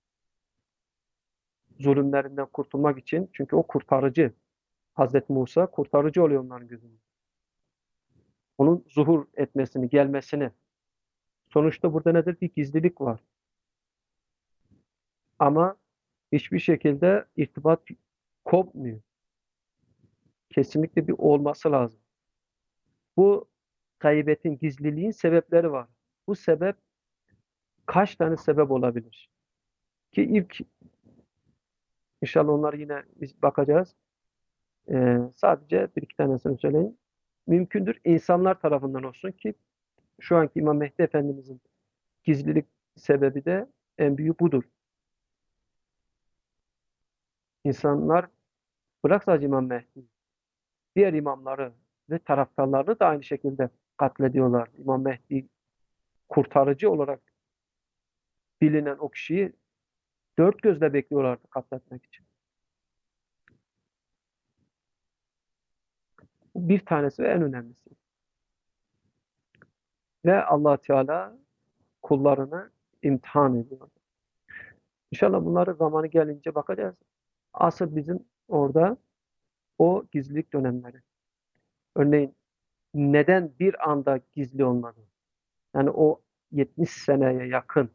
zulümlerinden kurtulmak için. Çünkü o kurtarıcı. Hazreti Musa kurtarıcı oluyor onların gözünde. Onun zuhur etmesini, gelmesini. Sonuçta burada nedir? Bir gizlilik var. Ama hiçbir şekilde irtibat kopmuyor. Kesinlikle bir olması lazım. Bu gaybetin, gizliliğin sebepleri var. Bu sebep kaç tane sebep olabilir? Ki ilk, inşallah onları yine biz bakacağız. Ee, sadece bir iki tanesini söyleyeyim. Mümkündür insanlar tarafından olsun ki şu anki İmam Mehdi Efendimizin gizlilik sebebi de en büyüğü budur. İnsanlar, bırak sadece İmam Mehdi, diğer imamları ve taraftarlarını da aynı şekilde katlediyorlar. İmam Mehdi kurtarıcı olarak bilinen o kişiyi dört gözle bekliyorlardı katletmek için. Bu bir tanesi ve en önemlisi. Ve Allah Teala kullarını imtihan ediyor. İnşallah bunları zamanı gelince bakacağız. Asıl bizim orada o gizlilik dönemleri. Örneğin neden bir anda gizli olmadı? Yani o yetmiş seneye yakın.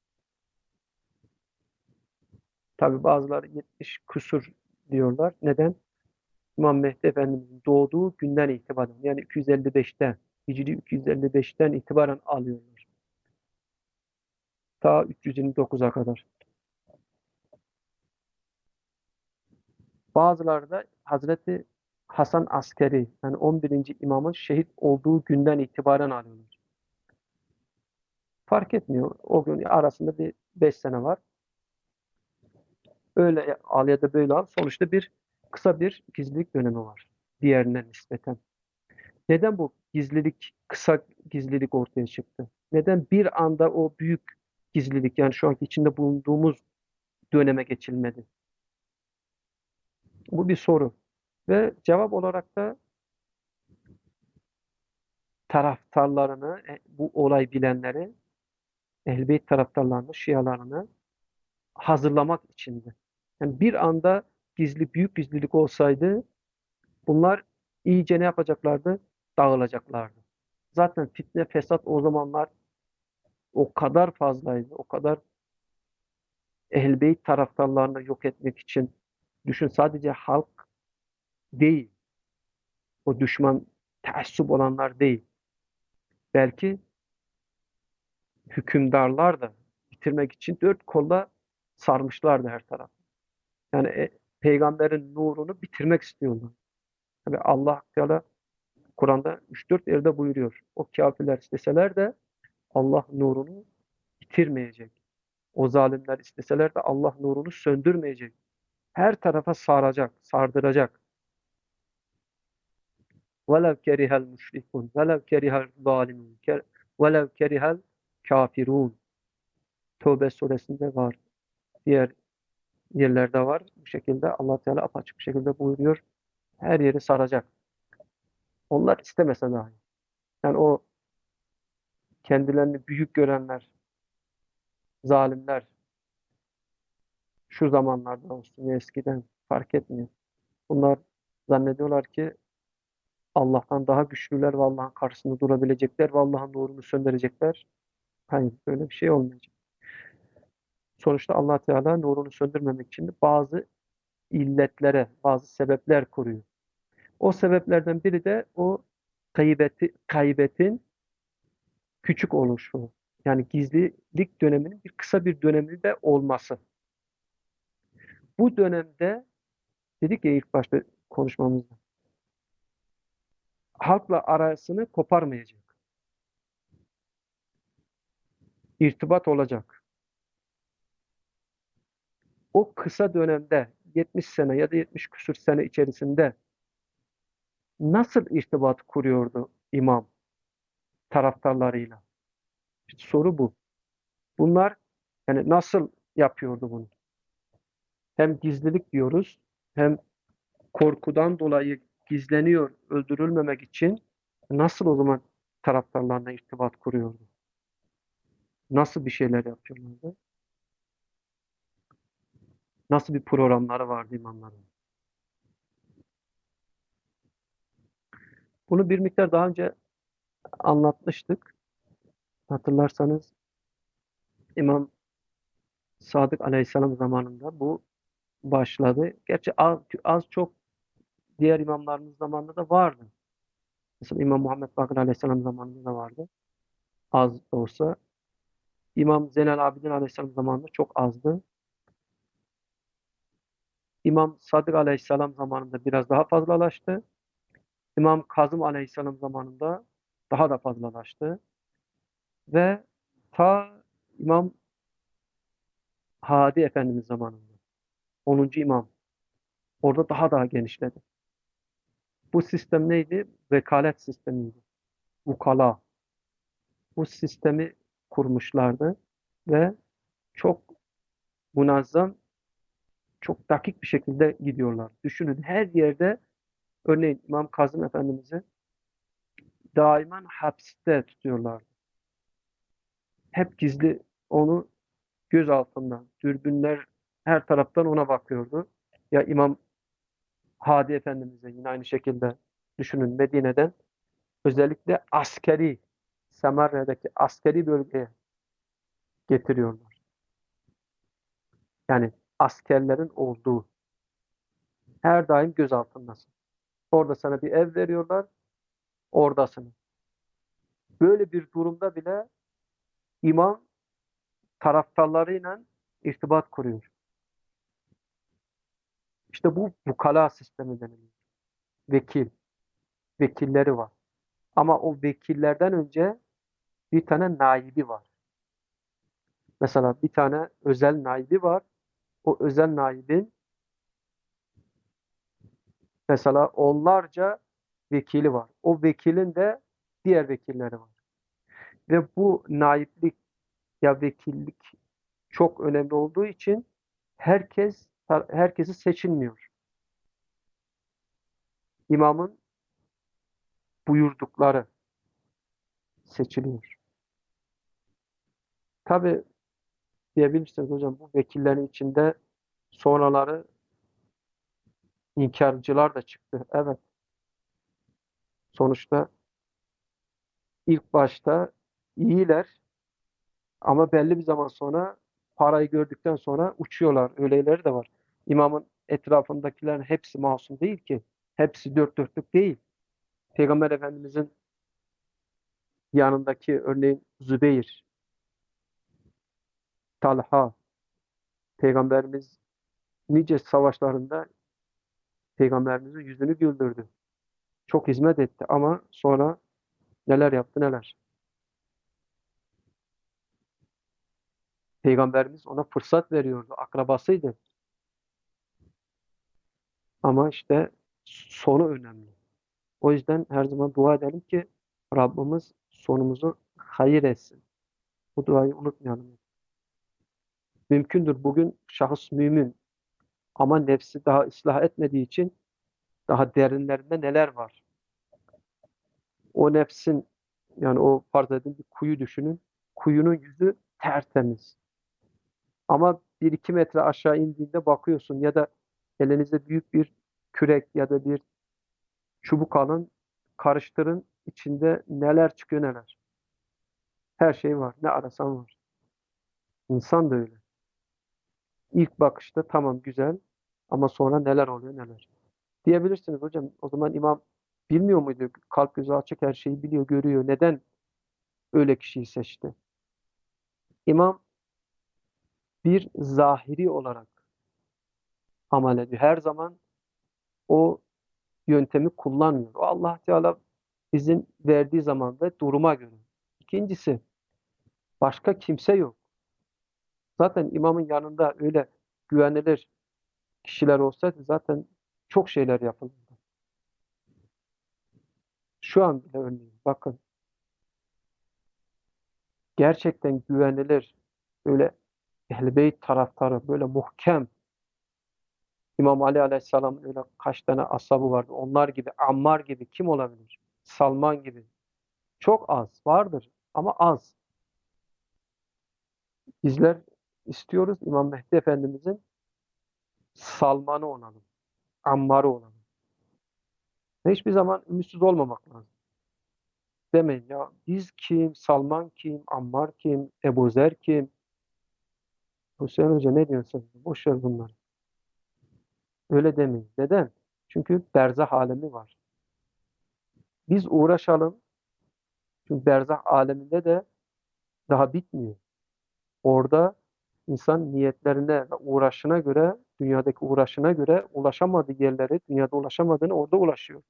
Tabi bazıları yetmiş küsur diyorlar. Neden? İmam Mehdi Efendimiz'in doğduğu günden itibaren, yani iki yüz elli beşten, Hicri iki yüz elli beşten itibaren alıyorlar. Ta üç yüz yirmi dokuza kadar. Bazıları da Hazreti Hasan Askeri, yani on birinci imamın şehit olduğu günden itibaren alıyorlar. Fark etmiyor. O gün arasında bir beş sene var. Öyle al ya da böyle al. Sonuçta bir kısa bir gizlilik dönemi var. Diğerine nispeten. Neden bu gizlilik, kısa gizlilik ortaya çıktı? Neden bir anda o büyük gizlilik, yani şu anki içinde bulunduğumuz döneme geçilmedi? Bu bir soru. Ve cevap olarak da taraftarlarını, e, bu olay bilenleri, Ehl-i taraftarlarını, Şialarını hazırlamak içindi. Yani bir anda gizli, büyük gizlilik olsaydı bunlar iyice ne yapacaklardı? Dağılacaklardı. Zaten fitne, fesat o zamanlar o kadar fazlaydı, o kadar Ehl-i taraftarlarını yok etmek için, düşün, sadece halk değil, o düşman, taassup olanlar değil. Belki hükümdarlar da bitirmek için dört kolla sarmışlardı her taraf. Yani e, peygamberin nurunu bitirmek istiyorlar. Tabii Allah Teala Kur'an'da üç dört yerde buyuruyor. O kafirler isteseler de Allah nurunu bitirmeyecek. O zalimler isteseler de Allah nurunu söndürmeyecek. Her tarafa saracak, sardıracak. وَلَوْ كَرِهَ الْمُشْرِكُونَ وَلَوْ كَرِهَ الظَّالِمُونَ وَلَوْ كَرِهَ الْكَافِرُونَ. Tevbe suresinde var. Diğer yerlerde var. Bu şekilde Allah Teala apaçık bir şekilde buyuruyor. Her yeri saracak. Onlar istemese dahi. Yani o kendilerini büyük görenler, zalimler, şu zamanlarda olsun ya eskiden fark etmiyor. Bunlar zannediyorlar ki Allah'tan daha güçlüler ve Allah'ın karşısında durabilecekler ve Allah'ın nurunu söndürecekler. Hayır, böyle bir şey olmayacak. Sonuçta Allah Teala nurunu söndürmemek için de bazı illetlere, bazı sebepler koruyor. O sebeplerden biri de o gaybeti, gaybetin küçük oluşu. Yani gizlilik döneminin bir kısa bir dönemi de olması. Bu dönemde dedik ya ilk başta konuşmamızda halkla arasını koparmayacak. İrtibat olacak. O kısa dönemde yetmiş sene ya da yetmiş küsur sene içerisinde nasıl irtibat kuruyordu imam taraftarlarıyla? İşte soru bu. Bunlar yani nasıl yapıyordu bunu? Hem gizlilik diyoruz, hem korkudan dolayı gizleniyor, öldürülmemek için nasıl o zaman taraftarlarla irtibat kuruyordu? Nasıl bir şeyler yapıyorlardı? Nasıl bir programları vardı imamların? Bunu bir miktar daha önce anlatmıştık. Hatırlarsanız İmam Sadık Aleyhisselam zamanında bu başladı. Gerçi az, az çok diğer imamlarımız zamanında da vardı. Mesela İmam Muhammed Bakır Aleyhisselam zamanında da vardı. Az da olsa. İmam Zeynel Abidin Aleyhisselam zamanında çok azdı. İmam Sadık Aleyhisselam zamanında biraz daha fazlalaştı. İmam Kazım Aleyhisselam zamanında daha da fazlalaştı. Ve ta İmam Hadi Efendimiz zamanında onuncu imam orada daha daha genişledi. Bu sistem neydi? Vekalet sistemiydi. Vukala. Bu sistemi kurmuşlardı ve çok munazzam, çok dakik bir şekilde gidiyorlar. Düşünün her yerde örneğin İmam Kazım Efendimiz'i daiman hapiste tutuyorlar. Hep gizli onu göz altında. Dürbünler her taraftan ona bakıyordu. Ya İmam Hadi Efendimiz'e yine aynı şekilde düşünün Medine'den özellikle askeri Samarra'daki askeri bölgeye getiriyorlar. Yani askerlerin olduğu her daim göz altındasın. Orada sana bir ev veriyorlar, oradasın. Böyle bir durumda bile imam taraftarlarıyla irtibat kuruyor. İşte bu vukala sistemi deniliyor. Vekil, vekilleri var. Ama o vekillerden önce bir tane naibi var. Mesela bir tane özel naibi var. O özel naibin mesela onlarca vekili var. O vekilin de diğer vekilleri var. Ve bu naiplik ya vekillik çok önemli olduğu için herkes herkesi seçilmiyor. İmamın buyurdukları seçiliyor. Tabi diyebilirsiniz hocam bu vekillerin içinde sonraları inkarcılar da çıktı. Evet. Sonuçta ilk başta iyiler ama belli bir zaman sonra parayı gördükten sonra uçuyorlar. Öyleleri de var. İmamın etrafındakilerin hepsi masum değil ki. Hepsi dört dörtlük değil. Peygamber Efendimizin yanındaki örneğin Zübeyir, Talha, Peygamberimiz nice savaşlarında Peygamberimizin yüzünü güldürdü. Çok hizmet etti ama sonra neler yaptı neler. Peygamberimiz ona fırsat veriyordu. Akrabasıydı. Ama işte sonu önemli. O yüzden her zaman dua edelim ki Rabbimiz sonumuzu hayır etsin. Bu duayı unutmayalım. Mümkündür bugün şahıs mümin ama nefsi daha ıslah etmediği için daha derinlerinde neler var? O nefsin yani o farz edin bir kuyu düşünün. Kuyunun yüzü tertemiz. Ama bir iki metre aşağı indiğinde bakıyorsun ya da elinizde büyük bir kürek ya da bir çubuk alın, karıştırın, içinde neler çıkıyor neler. Her şey var. Ne arasan var. İnsan da öyle. İlk bakışta tamam güzel ama sonra neler oluyor neler. Diyebilirsiniz hocam o zaman imam bilmiyor muydu? Kalp gözü açık her şeyi biliyor, görüyor. Neden öyle kişiyi seçti? İmam bir zahiri olarak amel ediyor. Her zaman o yöntemi kullanmıyor. O Allah Teala izin verdiği zaman ve duruma göre. İkincisi başka kimse yok. Zaten imamın yanında öyle güvenilir kişiler olsaydı zaten çok şeyler yapılırdı. Şu an bile örneğin bakın gerçekten güvenilir öyle Ehl-i Beyt taraftarı böyle muhkem İmam Ali Aleyhisselam'ın öyle kaç tane ashabı vardı. Onlar gibi, Ammar gibi kim olabilir? Salman gibi. Çok az vardır ama az. Bizler istiyoruz İmam Mehdi Efendimizin Salman'ı olalım, Ammar'ı olalım. Ve hiçbir zaman ümitsiz olmamak lazım. Demeyin ya biz kim, Salman kim, Ammar kim, Ebu Zer kim? Hüseyin Hoca ne diyorsun sen? Boş ver bunları. Öyle demeyin. Neden? Çünkü berzah alemi var. Biz uğraşalım. Çünkü berzah aleminde de daha bitmiyor. Orada insan niyetlerine ve uğraşına göre, dünyadaki uğraşına göre ulaşamadığı yerlere, dünyada ulaşamadığını orada ulaşıyor.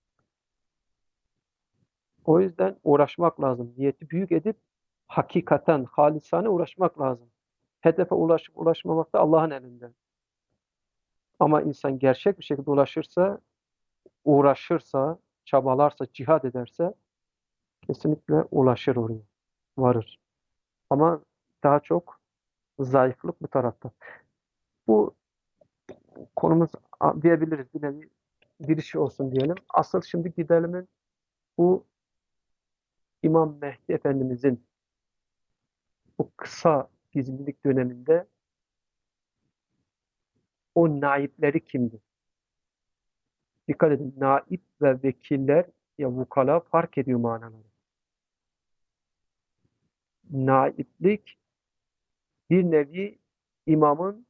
O yüzden uğraşmak lazım. Niyeti büyük edip hakikaten, halisane uğraşmak lazım. Hedefe ulaşıp ulaşmamak da Allah'ın elinde. Ama insan gerçek bir şekilde ulaşırsa, uğraşırsa, çabalarsa, cihad ederse kesinlikle ulaşır oraya, varır. Ama daha çok zayıflık bu tarafta. Bu konumuz a- diyebiliriz bir nevi giriş olsun diyelim. Asıl şimdi gidelim bu İmam Mehdi Efendimizin bu kısa gizlilik döneminde o naipleri kimdi? Dikkat edin. Naip ve vekiller ya vukala fark ediyor manaları. Naiplik bir nevi imamın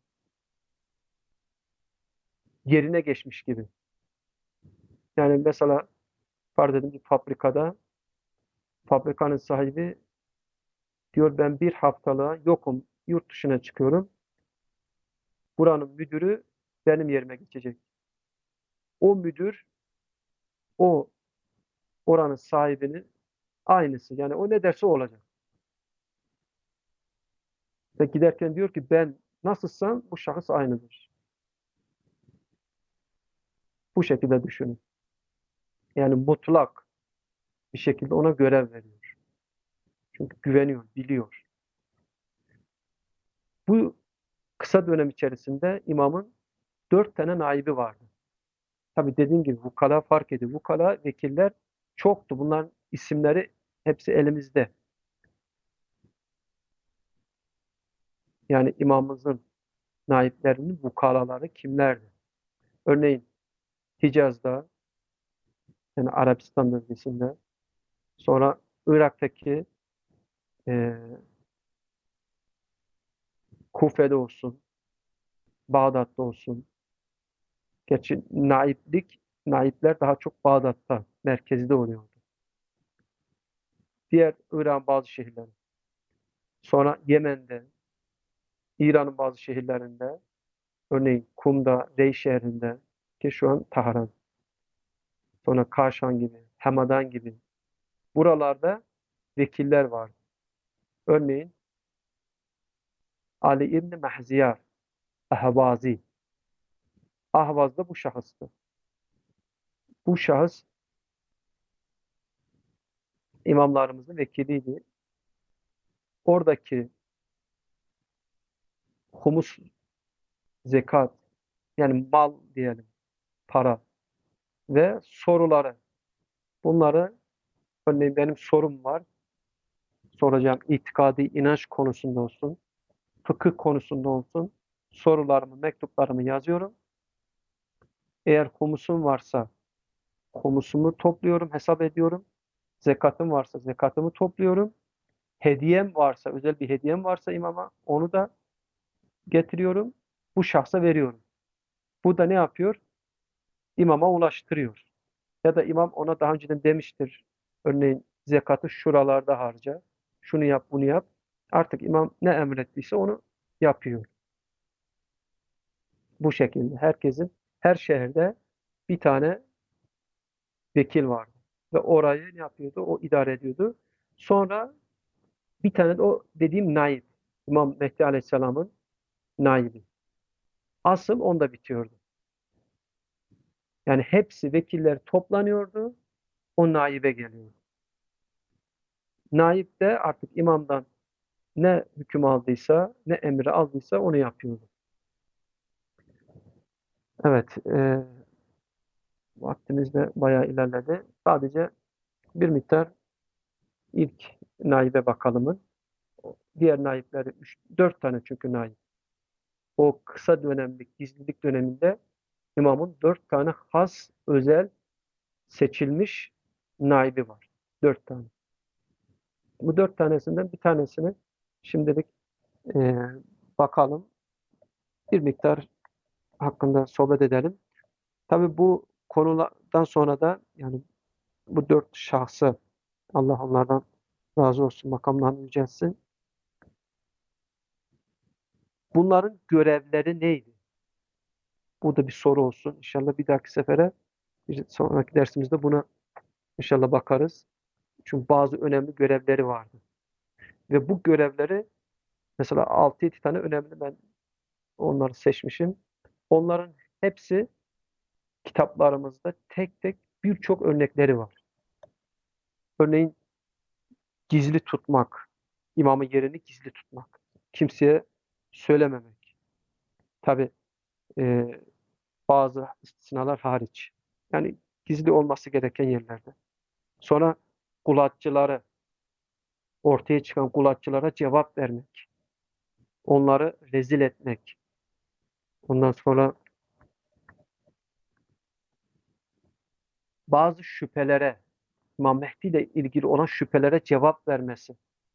yerine geçmiş gibi. Yani mesela farz edin bir fabrikada fabrikanın sahibi diyor ben bir haftalığa yokum. Yurt dışına çıkıyorum. Buranın müdürü benim yerime geçecek. O müdür o oranın sahibinin aynısı. Yani o ne derse o olacak. Ve giderken diyor ki ben nasılsam bu şahıs aynıdır. Bu şekilde düşünün. Yani mutlak bir şekilde ona görev veriyor. Çünkü güveniyor, biliyor. Bu kısa dönem içerisinde imamın dört tane naibi vardı. Tabii dediğim gibi vukala fark ediyor. Vukala, vekiller çoktu. Bunların isimleri hepsi elimizde. Yani imamımızın naiplerinin vukalaları kimlerdi? Örneğin Hicaz'da, yani Arabistan bölgesinde, sonra Irak'taki e, Kufe'de olsun, Bağdat'ta olsun. Gerçi naiplik, naipler daha çok Bağdat'ta, merkezde oluyordu. Diğer İran bazı şehirleri. Sonra Yemen'de, İran'ın bazı şehirlerinde, örneğin Kum'da, Rey şehrinde, ki şu an Tahran, sonra Kaşan gibi, Hemadan gibi. Buralarda vekiller var. Örneğin Ali İbni Mahziyar, Ahvazi. Ahvaz da bu şahıstı. Bu şahıs imamlarımızın vekiliydi. Oradaki humus, zekat, yani mal diyelim, para ve soruları. Bunları örneğin benim sorum var. Soracağım itikadi inanç konusunda olsun, fıkıh konusunda olsun. sorularımı, mektuplarımı yazıyorum. Eğer humusum varsa humusumu topluyorum, hesap ediyorum. Zekatım varsa zekatımı topluyorum. Hediyem varsa, özel bir hediyem varsa imama onu da getiriyorum. Bu şahsa veriyorum. Bu da ne yapıyor? İmama ulaştırıyor. Ya da imam ona daha önceden demiştir. Örneğin zekatı şuralarda harca. Şunu yap, bunu yap. Artık imam ne emrettiyse onu yapıyor. Bu şekilde herkesin, her şehirde bir tane vekil vardı. Ve orayı ne yapıyordu? O idare ediyordu. Sonra bir tane de o dediğim naib. İmam Mehdi Aleyhisselam'ın naibi. Asıl onda bitiyordu. Yani hepsi vekiller toplanıyordu. O naibe geliyordu. Naib de artık imamdan ne hüküm aldıysa, ne emri aldıysa onu yapıyordu. Evet, e, vaktimiz de bayağı ilerledi. Sadece bir miktar ilk naibe bakalımın. Diğer naipleri, üç, dört tane çünkü naip. O kısa dönemlik gizlilik döneminde imamın dört tane has, özel, seçilmiş naibi var. Dört tane. Bu dört tanesinden bir tanesini şimdilik e, bakalım. Bir miktar hakkında sohbet edelim. Tabii bu konulardan sonra da yani bu dört şahsı Allah onlardan razı olsun, makamlarını yüceltsin. Bunların görevleri neydi? Bu da bir soru olsun. İnşallah bir dahaki sefere, bir sonraki dersimizde buna inşallah bakarız. Çünkü bazı önemli görevleri vardı. Ve bu görevleri mesela altı yedi tane önemli, ben onları seçmişim. Onların hepsi kitaplarımızda tek tek birçok örnekleri var. Örneğin gizli tutmak, imamın yerini gizli tutmak, kimseye söylememek. Tabi e, bazı istisnalar hariç. Yani gizli olması gereken yerlerde. Sonra kulatçıları, ortaya çıkan kulatçılara cevap vermek, onları rezil etmek. Ondan sonra bazı şüphelere, İmam Mehdi ile ilgili olan şüphelere cevap vermesi.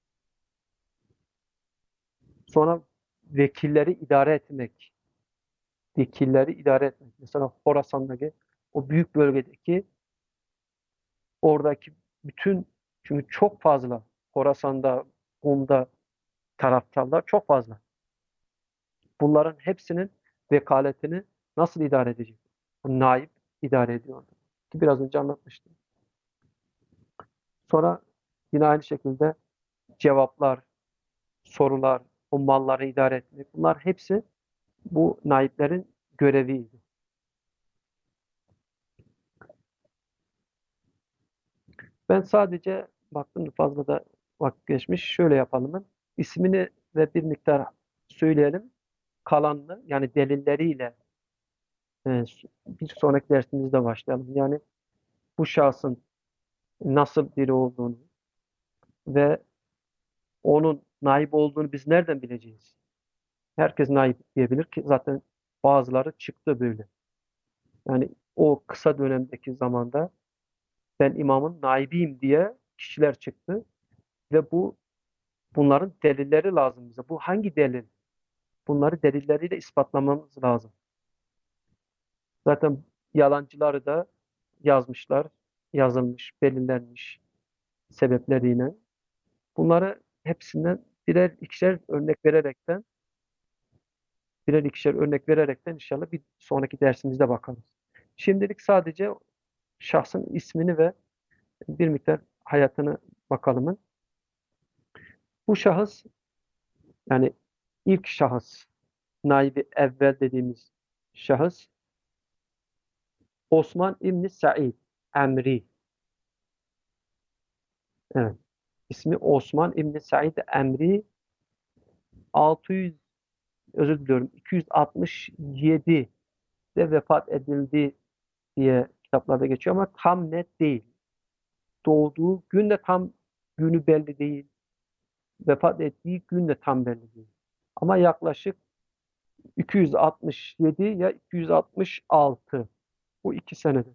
Sonra vekilleri idare etmek. Vekilleri idare etmek. Mesela Horasan'daki o büyük bölgedeki oradaki bütün, çünkü çok fazla Horasan'da, Hum'da taraftarlar çok fazla. Bunların hepsinin vekaletini nasıl idare edecek? Bu naib idare ediyordu. Ki biraz önce anlatmıştım. Sonra yine aynı şekilde cevaplar, sorular, o malları idare etmek. Bunlar hepsi bu naiplerin göreviydi. Ben sadece baktım fazla da vakit geçmiş. Şöyle yapalım. İsmini ve bir miktar söyleyelim. Kalanını yani delilleriyle e, bir sonraki dersimizde başlayalım. Yani bu şahsın nasıl biri olduğunu ve onun naip olduğunu biz nereden bileceğiz? Herkes naip diyebilir ki zaten bazıları çıktı böyle. Yani o kısa dönemdeki zamanda ben imamın naibiyim diye kişiler çıktı ve bu bunların delilleri lazım bize. Bu hangi delil? Bunları delilleriyle ispatlamamız lazım. Zaten yalancıları da yazmışlar, yazılmış, belirlenmiş sebepleriyle. Bunları hepsinden birer ikişer örnek vererekten birer ikişer örnek vererekten inşallah bir sonraki dersimizde bakarız. Şimdilik sadece şahsın ismini ve bir miktar hayatını bakalım. Bu şahıs yani ilk şahıs, naibi evvel dediğimiz şahıs Osman İbni Said Emri. Evet. İsmi Osman İbni Said Emri, altı yüz, özür diliyorum, iki yüz altmış yedide vefat edildi diye kitaplarda geçiyor ama tam net değil. Doğduğu gün de tam günü belli değil. Vefat ettiği gün de tam belli değil. Ama yaklaşık iki yüz altmış yedi ya iki yüz altmış altı, bu iki senede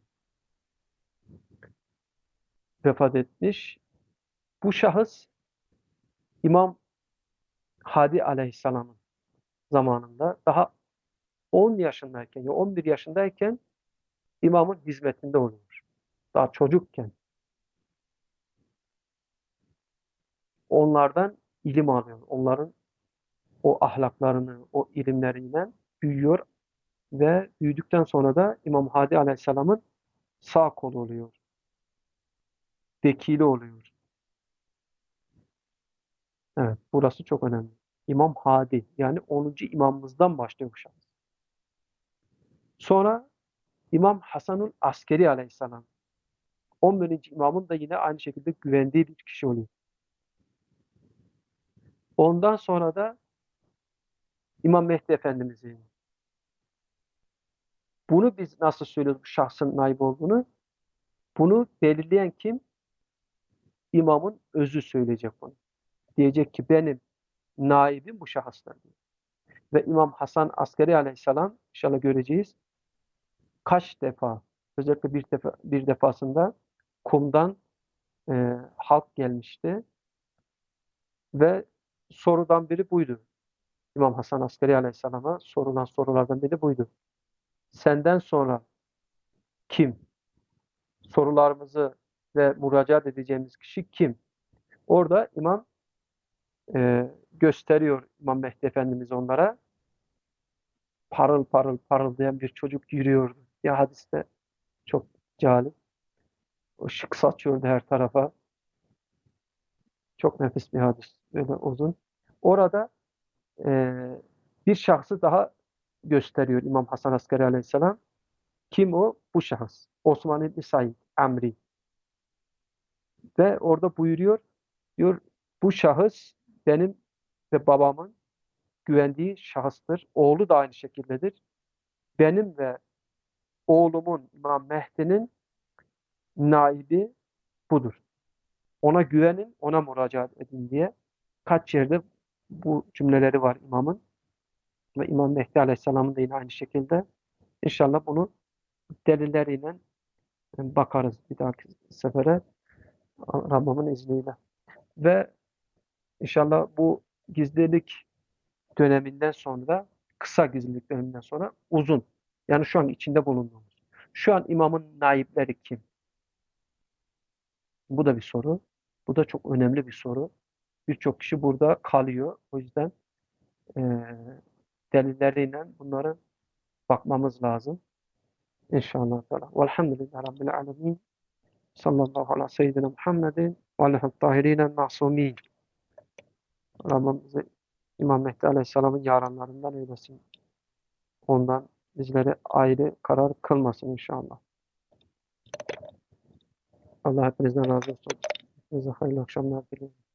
vefat etmiş. Bu şahıs İmam Hadi Aleyhisselam'ın zamanında daha on yaşındayken ya on bir yaşındayken imamın hizmetinde oluyor. Daha çocukken onlardan ilim alıyor. Onların o ahlaklarını, o ilimleriyle büyüyor ve büyüdükten sonra da İmam Hadi Aleyhisselam'ın sağ kolu oluyor. Vekili oluyor. Evet, burası çok önemli. İmam Hadi, yani onuncu imamımızdan başlıyor bu şahıs. Sonra İmam Hasanul Askeri Aleyhisselam. on birinci imamın da yine aynı şekilde güvendiği bir kişi oluyor. Ondan sonra da İmam Mehdi Efendimiz'i. Bunu biz nasıl söylüyoruz bu şahsın naib olduğunu? Bunu belirleyen kim? İmamın özü söyleyecek bunu. Diyecek ki benim naibim bu şahıslar. Ve İmam Hasan Askeri Aleyhisselam, inşallah göreceğiz, kaç defa, özellikle bir defa, bir defasında Kum'dan e, halk gelmişti ve sorudan biri buydu. İmam Hasan Askeri Aleyhisselam'a sorulan sorulardan biri buydu. Senden sonra kim? Sorularımızı ve müracaat edeceğimiz kişi kim? Orada imam e, gösteriyor, İmam Mehdi Efendimiz onlara. Parıl parıl parıldayan bir çocuk yürüyordu. Ya hadiste çok cali. Işık saçıyordu her tarafa. Çok nefis bir hadis. Böyle uzun. Orada e, bir şahsı daha gösteriyor İmam Hasan Askeri Aleyhisselam. Kim o? Bu şahıs. Osman İbni Said Amri. Ve orada buyuruyor, diyor bu şahıs benim ve babamın güvendiği şahıstır. Oğlu da aynı şekildedir. Benim ve oğlumun İmam Mehdi'nin naibi budur. Ona güvenin, ona müracaat edin diye kaç yerde bu cümleleri var imamın. Ve İmam Mehdi Aleyhisselam'ın da yine aynı şekilde. İnşallah bunu delilleriyle bakarız bir dahaki sefere Rabbim'in izniyle. Ve inşallah bu gizlilik döneminden sonra, kısa gizlilik döneminden sonra uzun. Yani şu an içinde bulunduğumuz. Şu an imamın naipleri kim? Bu da bir soru. Bu da çok önemli bir soru. Birçok kişi burada kalıyor. O yüzden e, delilleriyle bunlara bakmamız lazım. İnşallah. Velhamdülillahi Rabbil alemin. Sallallahu ala seyyidina Muhammedin ve aleyhi tahirin masumin. Rabbim bizi İmam Mehdi Aleyhisselam'ın yaranlarından eylesin. Ondan bizleri ayrı karar kılmasın inşallah. Allah hepinizden razı olsun. Hepinize hayırlı akşamlar diliyorum.